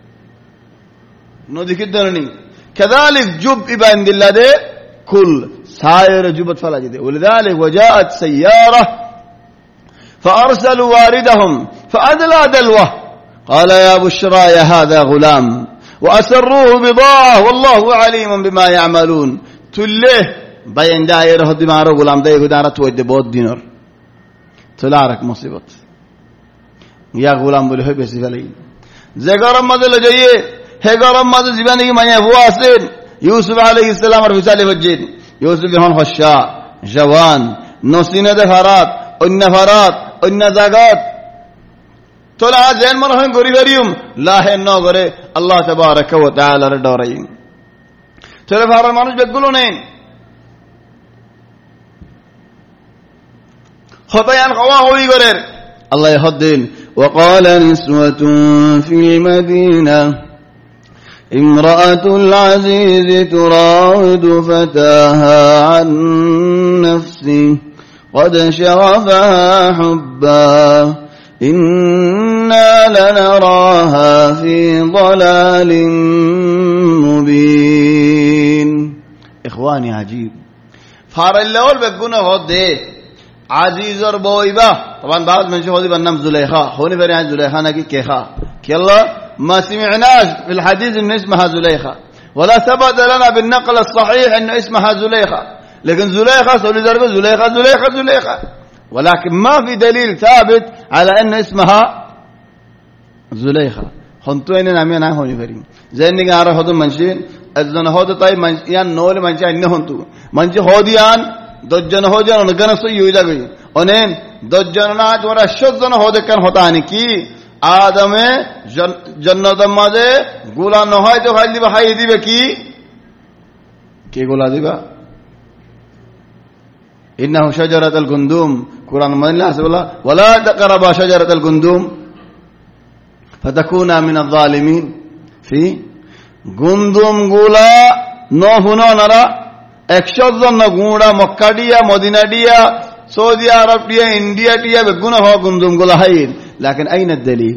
Speaker 1: नो दिखित नहीं كذلك جب ابن الله ده كل سائر جبت فلا جدي ولذلك وجاءت سيارة فأرسلوا واردهم فأدلى دلوه قال يا بشرى يا هذا غلام وأسروه بضاعة والله عليم بما يعملون تله بين دائرة دمار غلام ده يقدر توجد بود دينار تلارك مصيبة يا غلام بله بس فلين زغرم مدل جايه هي غرم مدل زباني ما يفواسين يوسف عليه السلام رفسال وجين يوسف هون خشاع جوان نصينة فرات أن فرات أن زغات তোলা জেন মনে হয় গরি গরিম লাহে ন করে আল্লাহ তাবারক ওয়া তাআলা র ডরাই চলে ভালো মানুষ বেগুলো নেন খতায়ান খাওয়া হই করে আল্লাহ হদ্দিন وقال نسوة في المدينة امرأة العزيز تراود فتاها عن نفسه قد شغفها حبا إنا لنراها في ضلال مبين إخواني عجيب فار الأول بيقولنا هذا عزيز ربويبا طبعا بعض من شهودي بالنام زليخا هوني بري عن زليخا نكي كيخا كلا ما سمعناش في الحديث إن اسمها زليخا ولا ثبت لنا بالنقل الصحيح إن اسمها زليخا لكن زليخا سولي درجة زليخا زليخا زليخا ولكن ما في دليل ثابت على أن اسمها زليخة خنتوين نامين هوني فريم زين نيجا عارف هذا منشين أذن هذا طيب منشيان نول منشي إنه هنتو منشي هوديان دجن هوديان ونجنا سوي يويدا غي ونين دجن ناج ورا شذن هذا كان هتاني كي آدم جنة ماذا غولا نهاي تو خالدي بحاي دي بكي كي غولا دي با إنه شجرة الجندوم قرآن من الله سبحانه ولا تقربا شجرة الجندوم فتكونا من الظالمين في جندوم غولا نوفنا نرى اكشذن غودا مكة ديا مدينة ديا سعودي عرب ديا إنديا ديا بجونا هو جندوم غولا هين لكن أين الدليل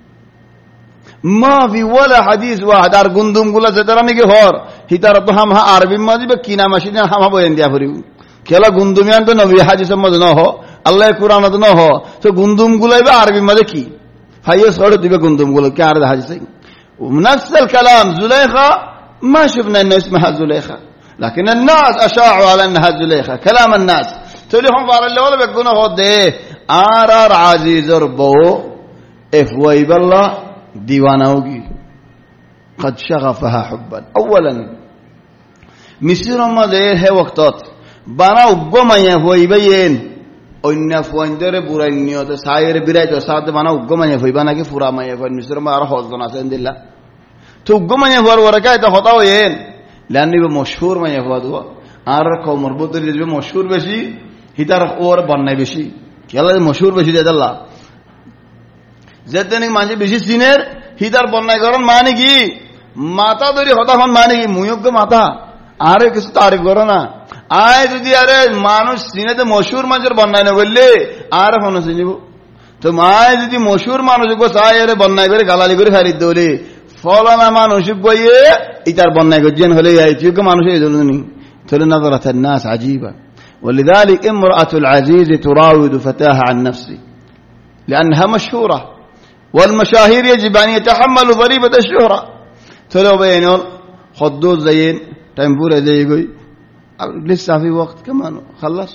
Speaker 1: ما في ولا حديث واحد ار جندوم غولا زدراني كهور هي ترى هم ها عربي ما دي بكينا ماشينا هم ها بوينديا فريو কেলা গুন্দুমিয়ান তো নবী হাদিসের মধ্যে ন হ আল্লাহ কুরআনে ন হ তো গুন্দুম গুলাই বা আরবি মধ্যে কি হাইয়ে সরে দিবে গুন্দুম গুলো কি আর হাদিসে نفس الكلام زليخة ما شفنا انه اسمها زليخة لكن الناس اشاعوا على انها زليخة كلام الناس تليهم فار اللي ولا بيقولوا هو ده ار عزيز ربو اف ويب الله ديوانه ہوگی قد شغفها حبا اولا مصر مده ہے وقتات বানা উগ্গমাইয়া হইবেন অন্য ফন্ডরে বুরাইনিয়ত সাইরে বিরাইত সাথে বানা উগ্গমাইয়া হইবা নাকি ফুরা মাইয়া কই মিশ্র মা আর হজন আছে দিল্লা তো উগ্গমাইয়া হওয়ার ওরকায় তো হতা হইেন লানি মশহুর মাইয়া হওয়া আর কো মরবুত দিবে মশহুর বেশি হিতার ওর বন্নাই বেশি কেলা মশহুর বেশি দেদাল্লা যেতেনি মাঝে বেশি সিনের হিতার বন্নাই করন মানে কি মাথা ধরি হতা হন মানে কি মুয়গ্গ মাথা আরে কিছু তারিফ করো না আয় যদি আরে মানুষ চিনেতে মশুর মানুষের বন্যায় না করলে আর ফোন চিনিব তো মায় যদি মশুর মানুষ চাই আরে বন্যায় করে গালালি করে ফেরি দৌড়ে ফলানা মানুষ বইয়ে ইতার বন্যায় করছেন হলে যোগ্য মানুষ এই ধরুন তাহলে نظرة الناس عجيبة ولذلك امرأة العزيز تراود فتاها عن نفسه لأنها مشهورة والمشاهير يجب أن يتحملوا ضريبة الشهرة تلو بينهم خدود زين تنبور زي يقول لسه في وقت كمان خلص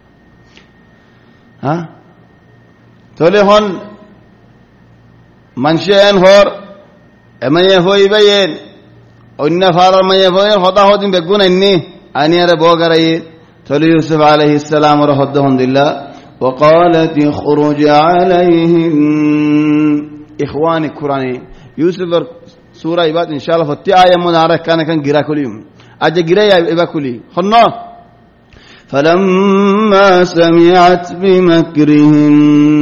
Speaker 1: ها تولي هون منشأن هور اما يفوي بين ان فار ما يفوي خطا هودين بيكون اني اني ر بوغراي تولي يوسف عليه السلام رحدهم لله وقالت اخرج عليهم اخواني قراني يوسف سوره عباد ان شاء الله فتي ايه مناره كان كان غيرا كليم اجا غيرا يبا كلي خنو فلما سمعت بمكرهم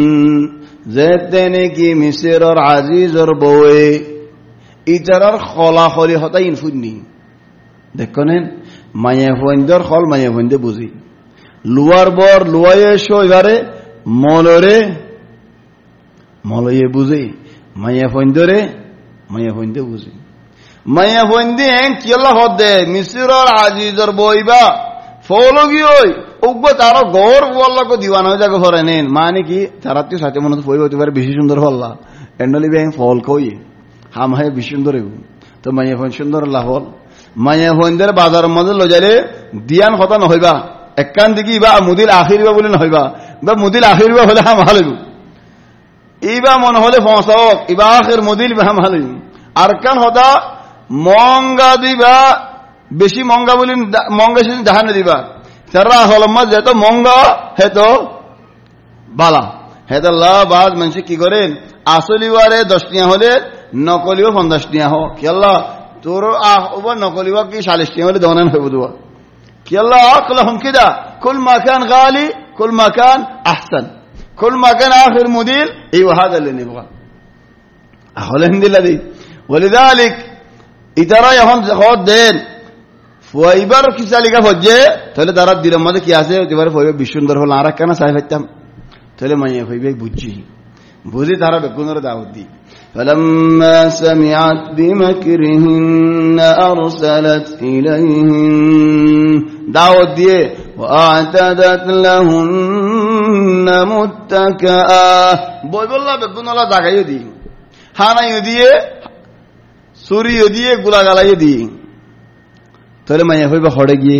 Speaker 1: زدني كي مصر عزيز ربوي ইতারার খলা খলি হতাই ইনফুনি দেখেন মায়া ফন্দর খল মায়া ফন্দে বুঝি লুয়ার বর লুয়ায়ে শো এবারে মলরে মলয়ে বুঝি মায়া ফন্দরে মায়া ফন্দে বুঝি মায়া ফন্দে এন কিলা হদে মিসরর আজিজর বইবা ফলগি ওই উগ্ব তার গর বল্লা কো দিওয়ানা হয়ে যাগো ফরেনেন মানে কি তারাতে সাথে মনে তো বইবা হতে পারে বেশি সুন্দর হল্লা এন্ডলি বেং ফল কই হাম হয় বেশি সুন্দর তো মায়া ফোন সুন্দর লাহল মায়া ফোনদের বাজার মধ্যে লজালে দিয়ান কথা নহইবা একখান দিকে বা মুদিল আখিরবা বলে নহইবা বা মুদিল আখিরবা হলে হাম হালিব ইবা মন হলে ফসাওক ইবা আখির মুদিল বা হাম হালিব আর কান হতা মঙ্গা দিবা বেশি মঙ্গা বলি মঙ্গা সে জাহানে দিবা তারা হলম্মা যেত মঙ্গা হেতো বালা হেতো লা বাদ মানুষ কি করেন আসলিওয়ারে দশ টিয়া হলে নকলিও পঞ্চাশ টিয়া হোক কি আল্লাহ তোর আহ নকলিও কি চাল্লিশ টিয়া হলে দোকান হইব দেওয়া কি আল্লাহ আকল হুমকিদা কুল মাকান গালি কুল মাকান আহসান কুল মাকান আখির মুদিল এই ওয়াহাদ নিব হলে হিন্দিলা দি ওলিদালিক ইতারা এখন হদ দেন ফুয়াইবার কিসালিকা ফজে তাহলে তারা দিলের মধ্যে কি আছে এবারে ফুয়াইবার বিশ্ব সুন্দর হল আর কেন চাই ফাইতাম তাহলে মাইয়া ফুয়াইবাই বুঝছি বুঝি তারা বেগুনের দাওয়াত দি فلما سمعت بمكرهن أرسلت إليهن دعوت ديه وأعتدت لهن متكئا بوي بالله بكون الله داغا يدي حانا يدي سوري يدي غلا غلا يدي تولي ما يفوي بخوره گيه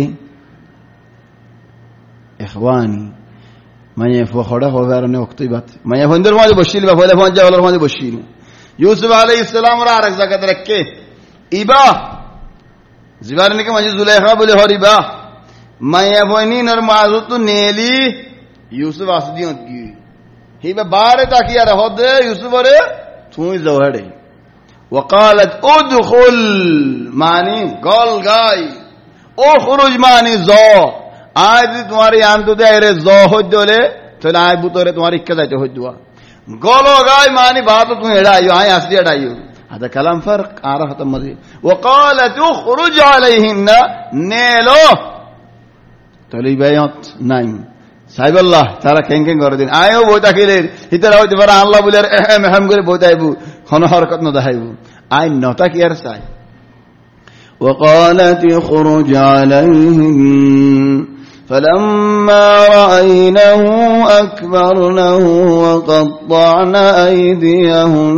Speaker 1: إخواني ما يفوي خوره خوره وقتی بات ما يفوي اندر ما بشيل بفوله فان جا ولا ما بشيل ইউসুফ আলাইহিস সালাম রা আরেক জায়গাতে রাখকে ইবা জিবারনে কে মাঝে জুলাইখা বলে হরিবা মায়া বনি নর মাজুত নেলি ইউসুফ আসদিয়ত কি হিবা বারে তাকিয়া রে হদে ইউসুফ রে তুই জওহাড়ে وقالت ادخل মানি গল গাই ও খুরুজ মানি জ আজ তোমারি আনতো দে রে জ হইদলে তাহলে আই বুতরে তোমার ইচ্ছা যাইতে হইদুয়া গলো গায় মানি বাত তুমি এড়াইও আই আসদি এড়াইও هذا كلام فرق عرفت المضي وقالت اخرج عليهن نيلو تولي بيات نايم সাহেব আল্লাহ তারা কেন কেন করে দিন আয়ও বইতা খেলেন হিতারা হইতে পারে আল্লাহ বলে এহেম এহেম করে বইতাইবু কোন হরকত ন দেখাইবু আই নতা কি আর চাই وقالت اخرج عليهم فلما رأينه أكبرنه وقطعن أيديهن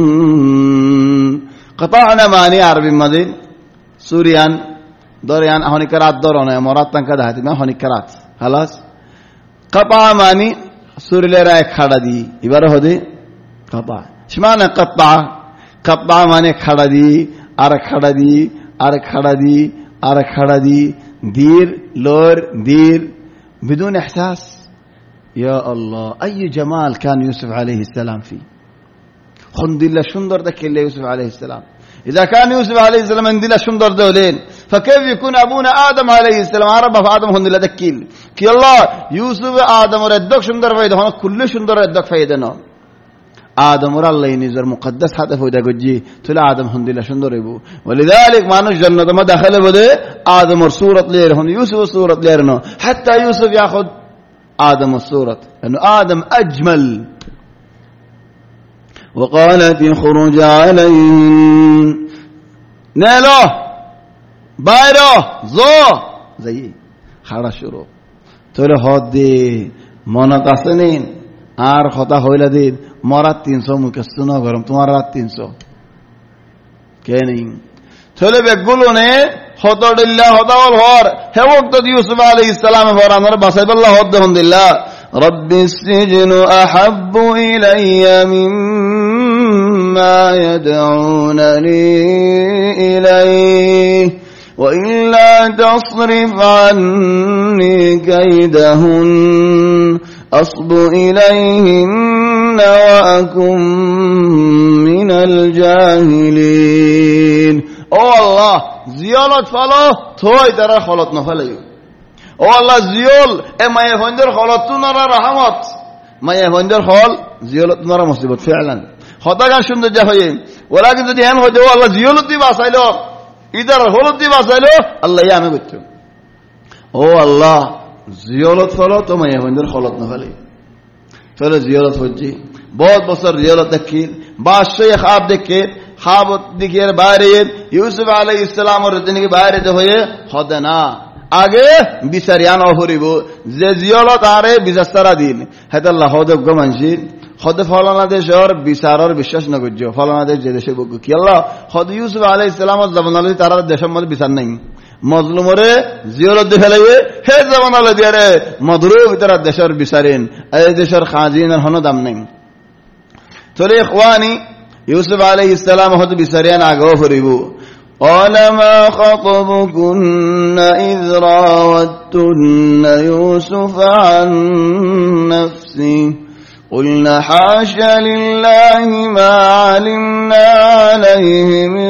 Speaker 1: قطعنا معني عربي مدين سوريان دوريان هوني كرات دورونه مرات تنك دهتي ما هوني كرات خلاص قطع معني سوري لراي خڑا دي يبره هدي قطع شمعنى قطع قطع معني خڑا دي ار خڑا دي ار خڑا دي ار خڑا دي دير لور دير بدون إحساس يا الله أي جمال كان يوسف عليه السلام فيه خند الله شندر ذاك اللي يوسف عليه السلام إذا كان يوسف عليه السلام عند الله شندر دولين فكيف يكون أبونا آدم عليه السلام عرب فآدم خند الله ذكيل كي الله يوسف آدم ردك شندر فايدة هنا كل شندر ردك فايدة نو আদমর আল্লাহ নিজের মুকদ্দাস হাতে পয়দা করছি তাহলে আদম হন্দিলা সুন্দর হইব ওয়ালিযালিক মানুষ জান্নাতে মা দাখিলে বলে আদমর সূরত লিয়ে হন ইউসুফ সূরত লিয়ে না হাত্তা ইউসুফ ياخذ آدم الصورة لأنه آدم أجمل وقالت اخرج عليهم نالو بايرو زو زي خڑا شروع তোরে হদ দে মনত আছে নিন আর কথা হইলা দিন মরাত তিনশো মুখে শুনো গরম তোমার রাত তিনশো কে নেই চলে বেগুলো নে হতডিল্লা হতাওয়াল হর হে ওয়াক্ত ইউসুফ আলাইহিস সালাম হর আমার বাসাইবাল্লাহ হদ দেহন্দিল্লাহ রব্বিস সিজনু আহাব্বু ইলাইয়া মিম্মা ইয়াদউনানি ইলাইহি ওয়া ইল্লা তাসরিফ আন্নি কাইদাহুন আসবু ইলাইহিন্না ওয়া আকুম মিনাল জাহিলিন ও আল্লাহ জিয়ালত ফালো থই তারা খলত না ফেলাইও ও আল্লাহ জিয়ল এ মায়ে হন্দের খলত তুনারা রহমত মায়ে হন্দের খল জিয়লত তুনারা মুসিবত ফিআলান হতাগান সুন্দর যা হয়ে ওরা কিন্তু যদি এমন হয়ে ও আল্লাহ জিয়লত দি বাঁচাইলো ইদার হলত দি বাঁচাইলো আল্লাহ আমি করছো ও আল্লাহ জিয়লত ফালো তো মায়ে হন্দের খলত না ফেলাই চলো জিয়লত হচ্ছি বহুত বছর জিয়লত দেখি বাদশাহ খাব দেখে খাব দিকে বাইরে ইউসুফ আলাইহিস সালামের দিনকে বাইরে হয়ে হদে না আগে বিচারিয়ান অহরিব যে জিয়লত আরে বিচারা দিন হেতাল্লাহ হদজ্ঞ মানসি হদে ফলানা দেশের বিচারের বিশ্বাস নগর্য ফলানা দেশ যে দেশে বজ্ঞ কি আল্লাহ হদ ইউসুফ আলাইহিস সালামের জমানালে তারা দেশের মধ্যে বিচার নাই মজলুমরে জিয়লত দিয়ে ফেলাইবে হে জমানালে দিয়ে রে মধুর তারা দেশের বিচারেন এই দেশের খাজিনের হন দাম নেই চলে ইখওয়ানি ইউসুফ আলাইহিস সালাম হদ বিচারিয়ান আগেও ফরিব قال ما خطبكن إذ راوتن يوسف عن نفسه قلنا حاش لله ما علمنا عليه من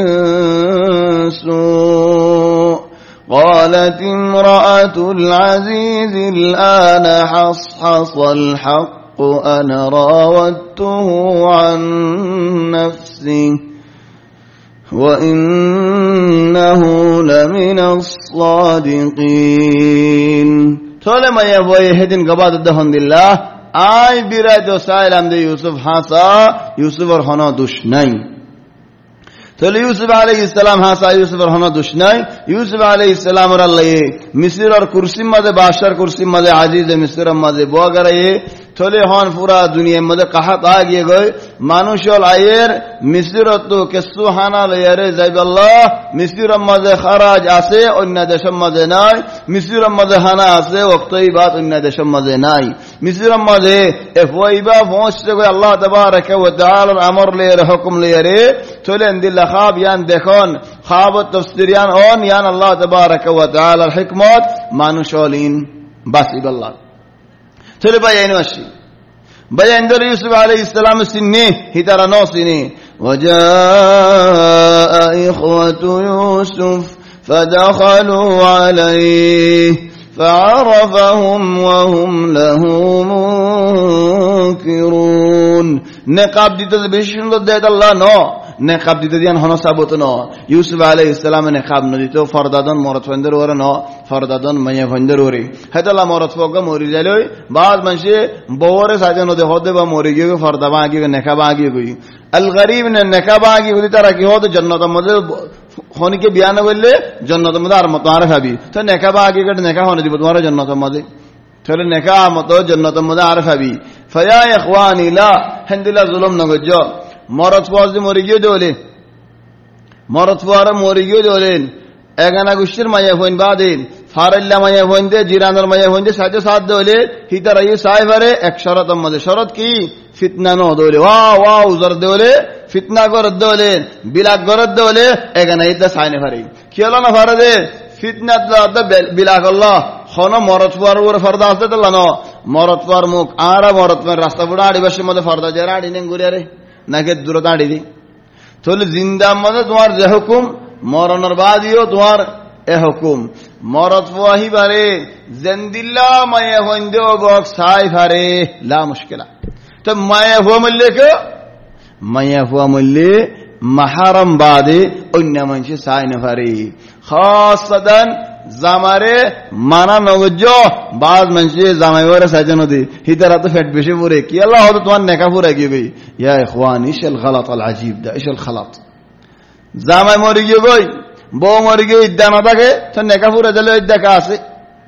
Speaker 1: سوء قالت امرأة العزيز الآن حصحص الحق أنا راودته عن نفسه وإنه لمن الصادقين থলে মায়া বয়ে হেদিন গবাদ দহন দিল্লাহ আই বিরাজ সাইলাম দে ইউসুফ হাসা ইউসুফর হন দুশ নাই তাহলে ইউসুফ আলাইহিস সালাম হাসা ইউসুফর হন দুশ নাই ইউসুফ আলাইহিস সালামের আল্লাহ মিসরের কুরসির মাঝে বাদশার কুরসির মাঝে আজিজ মিসরের মাঝে বগারায়ে থলে হন পুরা দুনিয়ার মধ্যে কাহাত আগিয়ে গয় মানুষ আয়ের মিসরত কেসু হানা লয়ারে যাইবাল্লাহ মিসরের মাঝে খারাজ আছে অন্য দেশের মাঝে নাই মিসরের মাঝে হানা আছে ওয়াক্তই বাত অন্য দেশের মাঝে নাই মিসরের মাঝে এফওয়াইবা পৌঁছতে গয় আল্লাহ তাবারক ওয়া তাআলার আমর লয়ারে হুকুম লয়ারে থলে ইনদিল্লাহ খাব ইয়ান দেখুন খাব তাফসিরিয়ান অন ইয়ান আল্লাহ তাবারক ওয়া তাআলার হিকমত মানুষ অলিন বাসিবাল্লাহ চলে ভাই আইন আসি ভাই আইন্দর ইউসুফ আলাইহিস সালাম সিন্নি হিতারা নও সিনি وجاء إخوة يوسف فدخلوا عليه فعرفهم وهم له منكرون نقاب দিতে বেশি সুন্দর দেয় আল্লাহ নো নেকাব দিতে দিয়ান হন সাবত ন ইউসুফ আলাইহিস সালাম নেকাব ন দিতে ফরদাদন মরত ফন্দর ওরে ন ফরদাদন মাইয়া ফন্দর ওরে হেতলা মরত ফগ মরি যাইলই বাদ মানসে বওরে সাজানো দে হদে বা মরি গিয়ে ফরদা বাগি নেকাব আগি গই আল গরিব নে নেকাব আগি গই তারা কি হদ জান্নাত মধ্যে খনিকে বিয়ান বললে জান্নাত মধ্যে আর মত আর ভাবি তো নেকাব আগি গড নেকা হন দিব তোমার জান্নাত মধ্যে তাহলে নেকা মত জান্নাত মধ্যে আর ভাবি ফায়া ইখওয়ানি লা হামদুলিল্লাহ জুলুম নগজ মরত ফওয়াজে মরি গিয়ে দোলে মরত ফওয়ারে মরি গিয়ে দোলেন এগানা গুশির মায়া হইন বাদিন ফারাল্লা মায়া হইন দে জিরানার মায়া হইন দে সাজে সাদ দোলে হিতার আই সাইফারে এক শরত মধ্যে শরত কি ফিতনা ন দোলে ওয়া ওয়া উজর দোলে ফিতনা গর দোলে বিলাক গর দোলে এগানা ইদা সাইনে ফারে কি হলো না ফারে দে ফিতনা দা বিলাক আল্লাহ খন মরত ফওয়ার ওর ফরদা আছে তো না মরত ফওয়ার মুখ আরা মরত ফওয়ার রাস্তা বুড়া আদিবাসীর মধ্যে ফরদা জেরা আদি নেন গুরিয়ারে নাকি দূর দাঁড়ি দি তাহলে জিন্দা মধ্যে তোমার যে হুকুম মরণের বাদিও তোমার এ হুকুম মরত ফাহি বারে জিন্দিল্লা মায়ে হইন্দে বক সাই ফারে লা মুশকিলা তো মায়ে হো মল্লে কে মাইয়া ফুয়া মল্লে মাহারাম বাদে অন্য মানুষ চাই না পারে খাসাদান জামারে মানা নগজ বাদ মানুষ জামাই বরে চাইছে নদী হিতারা তো ফেট বেশি পড়ে কি আল্লাহ হয়তো তোমার নেকা পুরা গিয়ে ইয়া ইখওয়ান ইশাল খালাত আল আজিব দা ইশাল খালাত জামাই মরে গিয়ে গই বউ মরে গিয়ে ইদ্যা না থাকে তো নেকা পুরা দিলে ইদ্যাকা আছে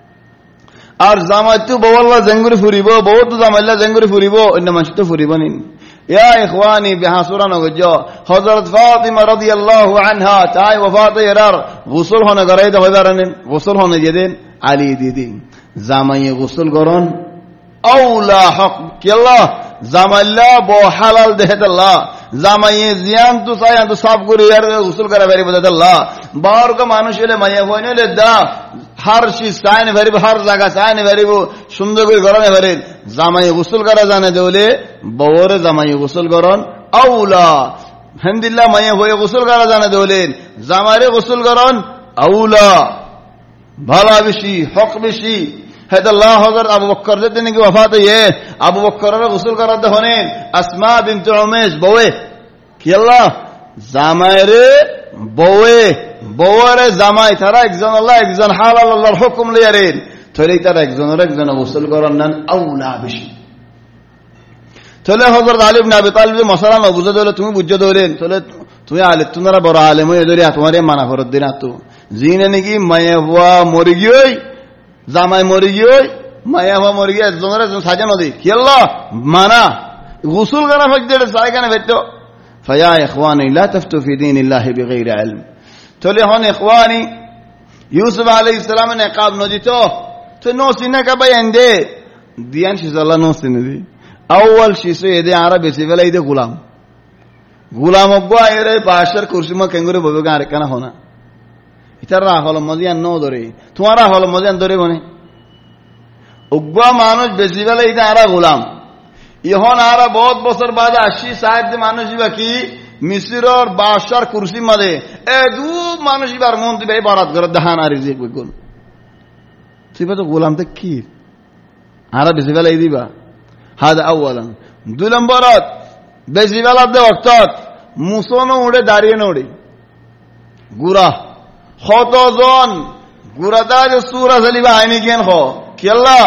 Speaker 1: আর জামাই তো বউল্লা জেঙ্গুরি ফুরিব বউ তো জামাইল্লা জেঙ্গুরি ফুরিব অন্য মানুষ তো ফুরিব নিন ইয়া ইখওয়ানি বেহাসুরা নগজ হযরত ফাতিমা রাদিয়াল্লাহু আনহা তাই ওফাত এরার গোসল হনে গরাই দে হইবারেন গোসল হনে যেদিন আলী দিদি জামাই গোসল করন আউলা হক কেল্লা জামাইল্লা বউ হালাল দেহদাল্লাহ জামাই জিয়ান তো চাই তো সাফ করে আর গোসল করা বেরি বদাল্লাহ বাহর কা মানুষ এলে মাইয়া হইনলে দা হার শি চাইনে ভরিব হার জায়গা চাইনে ভরিব সুন্দর করে গরমে ভরেন জামাই গোসল করা জানে দেলে বউরে জামাই গোসল করন আউলা হামদুলিল্লাহ মাইয়া হয়ে গোসল করা জানে দেলেন জামাইরে গোসল করন আউলা ভালো বেশি হক বেশি হেদাল্লাহ হযরত আবু বকর যেদিন কি ওফাত হয়ে আবু বকরের গোসল করাতে হনেন আসমা বিনত উমেশ বউয়ে কি আল্লাহ জামাইরে বউয়ে বউরে জামাই তারা একজন আল্লাহ একজন হালাল আল্লাহর হুকুম লিয়ারেন তাহলে তারা একজনের একজন গোসল করার নাম আউলা বেশি তাহলে হযরত আলী ইবনে আবি তালিব মশালা না বুঝে দিলে তুমি বুঝে ধরেন তাহলে তুমি আলে তোমরা বড় আলেম হয়ে ধরে তোমারে মানা ফরত দিন তো জিনে নাকি মায়া হুয়া মরে গিয়ে জামাই মরে গিয়ে মায়া হুয়া মরে গিয়ে একজনের একজন সাজানো দি কি আল্লাহ মানা গোসল করা হচ্ছে চাই কেন ভেটো فيا إخواني لا تفتوا في دين الله بغير علم تولي هون إخواني يوسف عليه السلام نقاب نجيته تو نوسينا كبايندي ديان شيء الله نوسينا دي أول شيء سيدي عربي سيفلا يدي غلام غلام أبغى يرى باشر كرسي ما كنغوري ببغى عركنا هنا إترى هلا مزيان نو دوري تمہارا هلا مزيان دوري بني أبغى مانوش بسيفلا يدي عرا غلام ইহন আরা বহুত বছর বাদে আসি সাহেব মানুষ কি মিশরের বাদশার কুরসি মাদে এ দু মানুষ বার মন্ত্রী ভাই বারাত করে দেখান আর যে গুণ তুই তো গোলাম তো কি আরা বেশি বেলা দিবা হাদা আওয়ালান দুই নম্বরত বেশি বেলা দে অর্থাৎ মুসনো উড়ে দাঁড়িয়ে নড়ে গুড়া কতজন গুড়াদা যে সুরা চলিবা আইনি জ্ঞান হ কেল্লা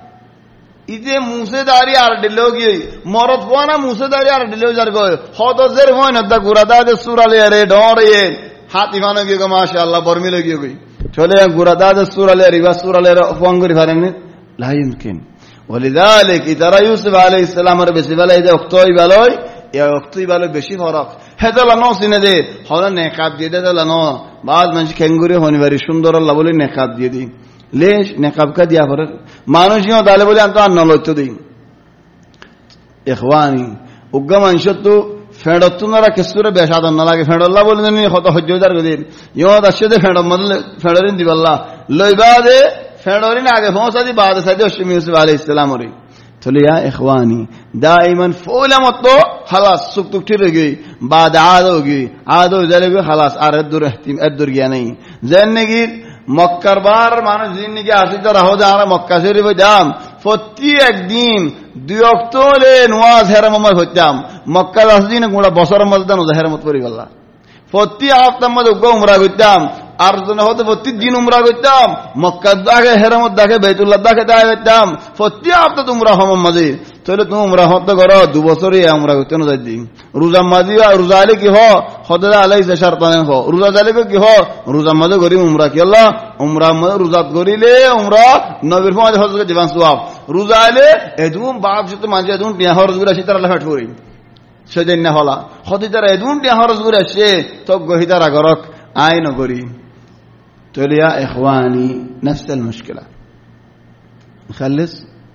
Speaker 1: ইতে মুসেদারি আর দিলেও গিয়ে মরদ পোয়ানা মুসেদারি আর দিলেও যার গয় হত জের হয় না দা গুরাদা দে সুরালে রে ডরে হাতি ফানো গিয়ে গো মাশাআল্লাহ বর্মিলে গিয়ে গই চলে গুরাদা দে সুরালে রিবা সুরালে ফঙ্গরি ফারেন লা ইমকিন ওয়ালিযালিক ইতারা ইউসুফ আলাইহিস সালামের বেশি বেলা এই ওক্তই বেলই এই ওক্তই বেলই বেশি ফরক হেদলা নো সিনে দে হলা নেকাব দিয়ে দেলা নো বাদ মানুষ খেঙ্গুরি হনিবারি সুন্দর আল্লাহ বলে নেকাব দিয়ে দি লেশ নেকাব কা দিয়া পরে মানুষও তাহলে বলে আমি তো আর নলত্য দিই ইখওয়ানি উগ্গা মানুষ তো ফেঁড়ত নারা কেসুরে বেসাদন না লাগে ফেঁড়ল্লা বলে হত হজ্জার গদিন ইয়দ আসছে দে ফেঁড় মদলে ফেঁড়রিন দিবাল্লা লইবা দে ফেঁড়রিন আগে পৌঁছা দি বাদে সাইদে অশ্মি ইউসুফ আলাইহিস সালাম রে তাহলে ইয়া ইখওয়ানি দাইমান ফৌলা মতো খালাস সুক তুক ঠিক গই বাদ আদ হোগি আদ হয়ে যাবে খালাস আর দূর ইহতিম দূর গিয়া নাই জাননে কি মক্কার বার মানুষ জিন্দিগি আসি তো রাহো যা মক্কা শরীফে যাম প্রতি একদিন দুই অক্টোবরে নওয়াজ হেরামত হইতাম মক্কার আসদিন গোটা বছর মধ্যে নওয়াজ হেরামত করি গেল প্রতি হপ্তার মধ্যে উগ্র উমরা করতাম আর জন হতে প্রতি দিন উমরা করতাম মক্কার দাগে হেরামত দাগে বেতুল্লাহ দাগে দাগে করতাম প্রতি হপ্তাহ তোমরা হম মাঝে তাহলে তুমি উমরা হতে করো দু বছরই উমরা করতে না যাই দিন রোজা মাঝি রোজা আলে কি হ হতে আলাই শারতানে হ রোজা জালে কি হ রোজা মাঝে করি উমরা কি আল্লাহ উমরা মাঝে রোজাত করিলে উমরা নবীর মাঝে হজ জীবন সওয়াব রোজা আলে এদুম বাপ যত মাঝে এদুম টিয়া হরজ গুলা সিতার আল্লাহ ফাট করি সেদিন না হলা হতে তারা এদুম টিয়া হরজ গুলা সে তো গহিতারা গরক আয় নগরী تقول يا إخواني نفس المشكلة نخلص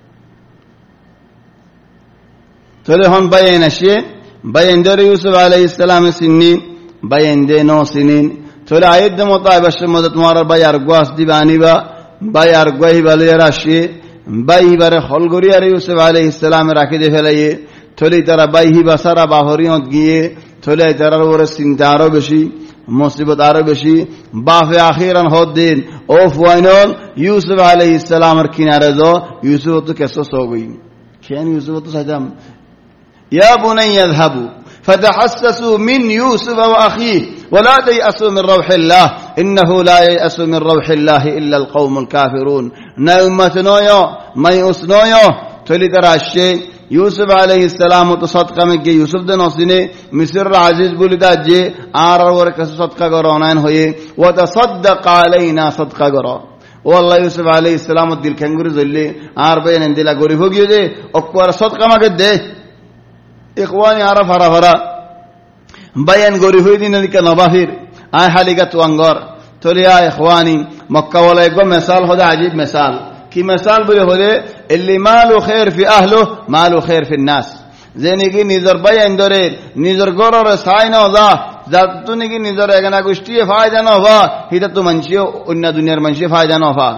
Speaker 1: تقول هون بين شيء بين در يوسف عليه السلام سنين بين دينو سنين تقول عيد مطايب الشمدت مارا بيار قواس ديباني با بيار قوي باليرا شيء باي بار خلقوري يوسف عليه السلام راكده فليه تقول ترى بايه بسارا باهوريون گيه تقول ترى ورا سنتارو بشي মুসিবত আরো বেশি বাফে আখিরান হদ দিন ও ফাইনাল ইউসুফ আলাইহিস সালামের কিনারে যো ইউসুফ তো কেসো সো গই কেন ইউসুফ তো সাজাম ইয়া বুনাইয়া যাহাবু فتحسسوا من يوسف وأخيه ولا تيأسوا من روح الله إنه لا ييأس من روح الله إلا القوم الكافرون. না উম্মত নয় মায়ুস নয় তলি তারা আসছে ইউসুফ আলাইহিস সালাম তো সদকা মে গিয়ে ইউসুফ দেন অসিনে মিসর আজিজ বলিদা যে আর ওর কাছে সদকা করো অনায়ন হয়ে ওয়া তাসাদদাক আলাইনা সদকা করো ও আল্লাহ ইউসুফ আলাইহিস সালাম দিল খেঙ্গুরি জল্লে আর বেন দিলা গরিব হয়ে যে অকবার সদকা মাকে দে ইখওয়ানি আরা ফারা ফারা বায়ান গরিব হয়ে দিন লিকা নবাফির আয় হালিকা তুয়াঙ্গর তলিয়া ইখওয়ানি মক্কা ওয়ালা এক মিসাল হদা আজীব মিসাল কি মিসাল বলে হলে ইল্লি মালু খায়র ফি আহলু মালু খায়র ফি নাস যেনি কি নিজর বায়ান ধরে নিজর গরর সাই না যা যাতু নাকি নিজর এগনা গোষ্ঠী ফায়দা না হওয়া হিতা তো মানুষে অন্য দুনিয়ার মানুষে ফায়দা না হওয়া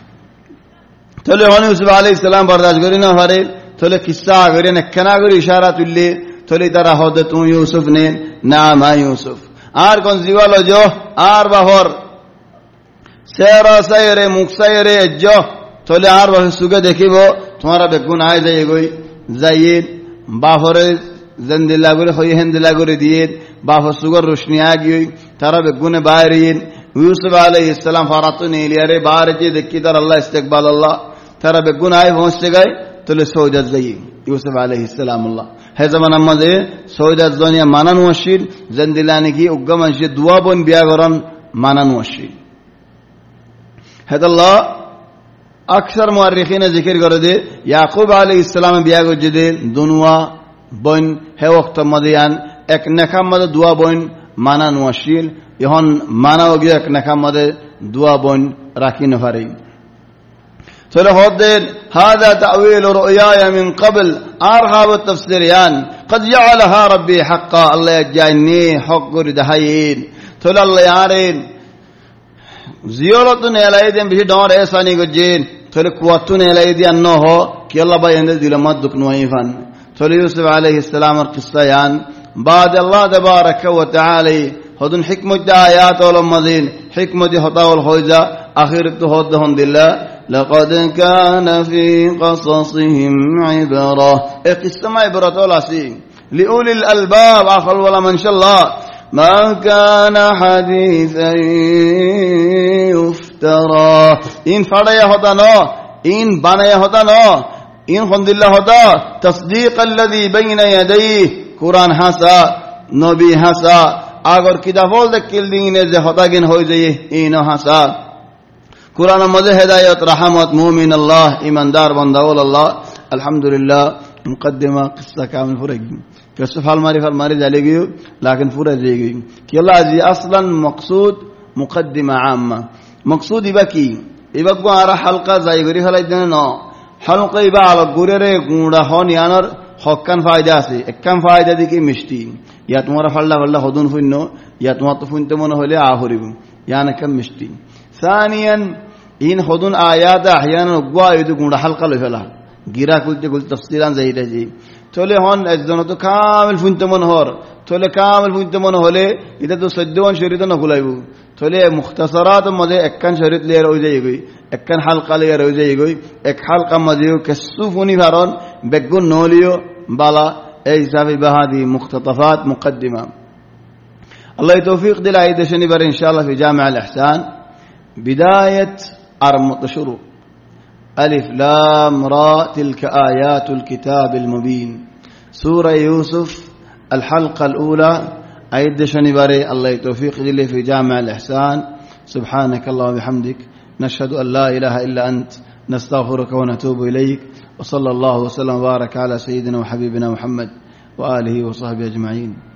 Speaker 1: তলে হন ইউসুফ আলাইহিস সালাম বরদাস্ত করি না পারে তলে কিসসা করে নেকনা করে ইশারা তুললে তলে তারা হদ তুমি ইউসুফ নে না মা ইউসুফ আর কোন জিওয়ালো জো আর বাহর সেরা সাইরে মুকসাইরে জো তলে আর বাহ সুগে দেখিব তোমারা বেগুন আয় যায় গই যাইয়ে বাহরে জন্দিলা করে হই হেন্দিলা করে দিয়ে বাহ সুগর রোশনি আ গই তারা বেগুনে বাইরে ইউসুফ আলাইহিস সালাম ফারাতু নীলিয়ারে বাইরে যে দেখি তার আল্লাহ ইস্তেকবাল আল্লাহ তারা বেগুন আয় পৌঁছে গয় তলে সৌদাত যাই ইউসুফ আলাইহিস সালাম আল্লাহ হে জামানা মাঝে সৌদাত জনিয়া মানান ওয়াশির জন্দিলা নাকি উগ্গা মানুষে দুয়া বন বিয়া করন মানান ওয়াশির হেদাল্লাহ আকসার মুআররিখিনে জিকির করে দে ইয়াকুব আলাইহিস সালাম বিয়া করছে দে দুনুয়া বন হে ওয়াক্ত মদিয়ান এক নেকাম মদে দুয়া বন মানান ওয়াশিল ইহন মানাও গিয়ে এক নেকাম মদে দুয়া বন রাখি না পারে চলো হদের হাদা তাওয়িল রুয়ায়া মিন ক্বাবল আরহাব তাফসিরিয়ান قد جعلها ربي حقا الله جاني حق ردهين চলো আল্লাহ আরেন জিয়ারতুন এলাইদেন বিহি ডর এসানি গজেন চলো কুয়াতুন এলাইদিয়ান ন হ কি আল্লাহ বাইন্দে দিলমাত দুক নয়ফান চলো ইউসুফ আলাইহিস সালামের কিসসায়ান بعد الله تبارك وتعالى هذن حكمة آيات والمزين حكمة هتا والخوجة آخر تهدهم دلله لقد كان في قصصهم عبرة قصة ما عبرة ولا شيء لأولي الألباب آخر ولا من شاء الله ما كان حديثا يفترى إن فرأي هتا نو إن بني هتا نو إن خند الله هتا تصديق الذي بين يديه قرآن হাসা নবী হাসা আগর কিতাবল দেখিল দিনে যে হতাগিন হয়ে যায় ইনো হাসা কোরআনের মধ্যে হেদায়েত রহমত মুমিন আল্লাহ ইমানদার বান্দা আল্লাহ আলহামদুলিল্লাহ মুকদ্দিমা কিসসা কামিল ফুরে গই কিসসা ফালমারি ফালমারি জালে গই लेकिन ফুরে যাই গই কি আল্লাহ জি আসলান মকসুদ মুকদ্দিমা আম্মা মকসুদ ইবা কি ইবা কো আর হালকা যাই গরি ফলাই দেন না হালকা ইবা আল গুরেরে গুড়া হন ইয়ানর হকান ফায়দা আছে এককাম ফায়দা দিকে মিষ্টি ইয়া তোমার ফাল্লা ফাল্লা হদুন ফুন্য ইয়া তোমার তো ফুনতে মনে হলে আহরিব ইয়ান এককাম মিষ্টি সানিয়ান ইন হদুন আয়াত আহয়ান গওয়া ইদু গুড়া হালকা লই ফেলা গিরা কুলতে কুল তাফসিরান যাইরা জি চলে হন একজন তো কামিল ফুনতে মন হর চলে কামিল ফুনতে মন হলে এটা তো সদ্যন শরীত না খুলাইব চলে মুখতাসারাত মধ্যে এককান শরীত লিয়ে রই যাই গই এককান হালকা লিয়ে রই যাই গই এক হালকা মধ্যে কেসুফুনি ভারন বেগুন নলিও بالا اي حسابي بهذه مقتطفات مقدمه الله توفيق دل عيد شنبر ان شاء الله في جامع الاحسان بدايه ارمط شروع الف لام را تلك ايات الكتاب المبين سوره يوسف الحلقه الاولى عيد شنبر الله توفيق دل في جامع الاحسان سبحانك اللهم وبحمدك نشهد ان لا اله الا انت نستغفرك ونتوب إليك وصلى الله وسلم وبارك على سيدنا وحبيبنا محمد وآله وصحبه أجمعين.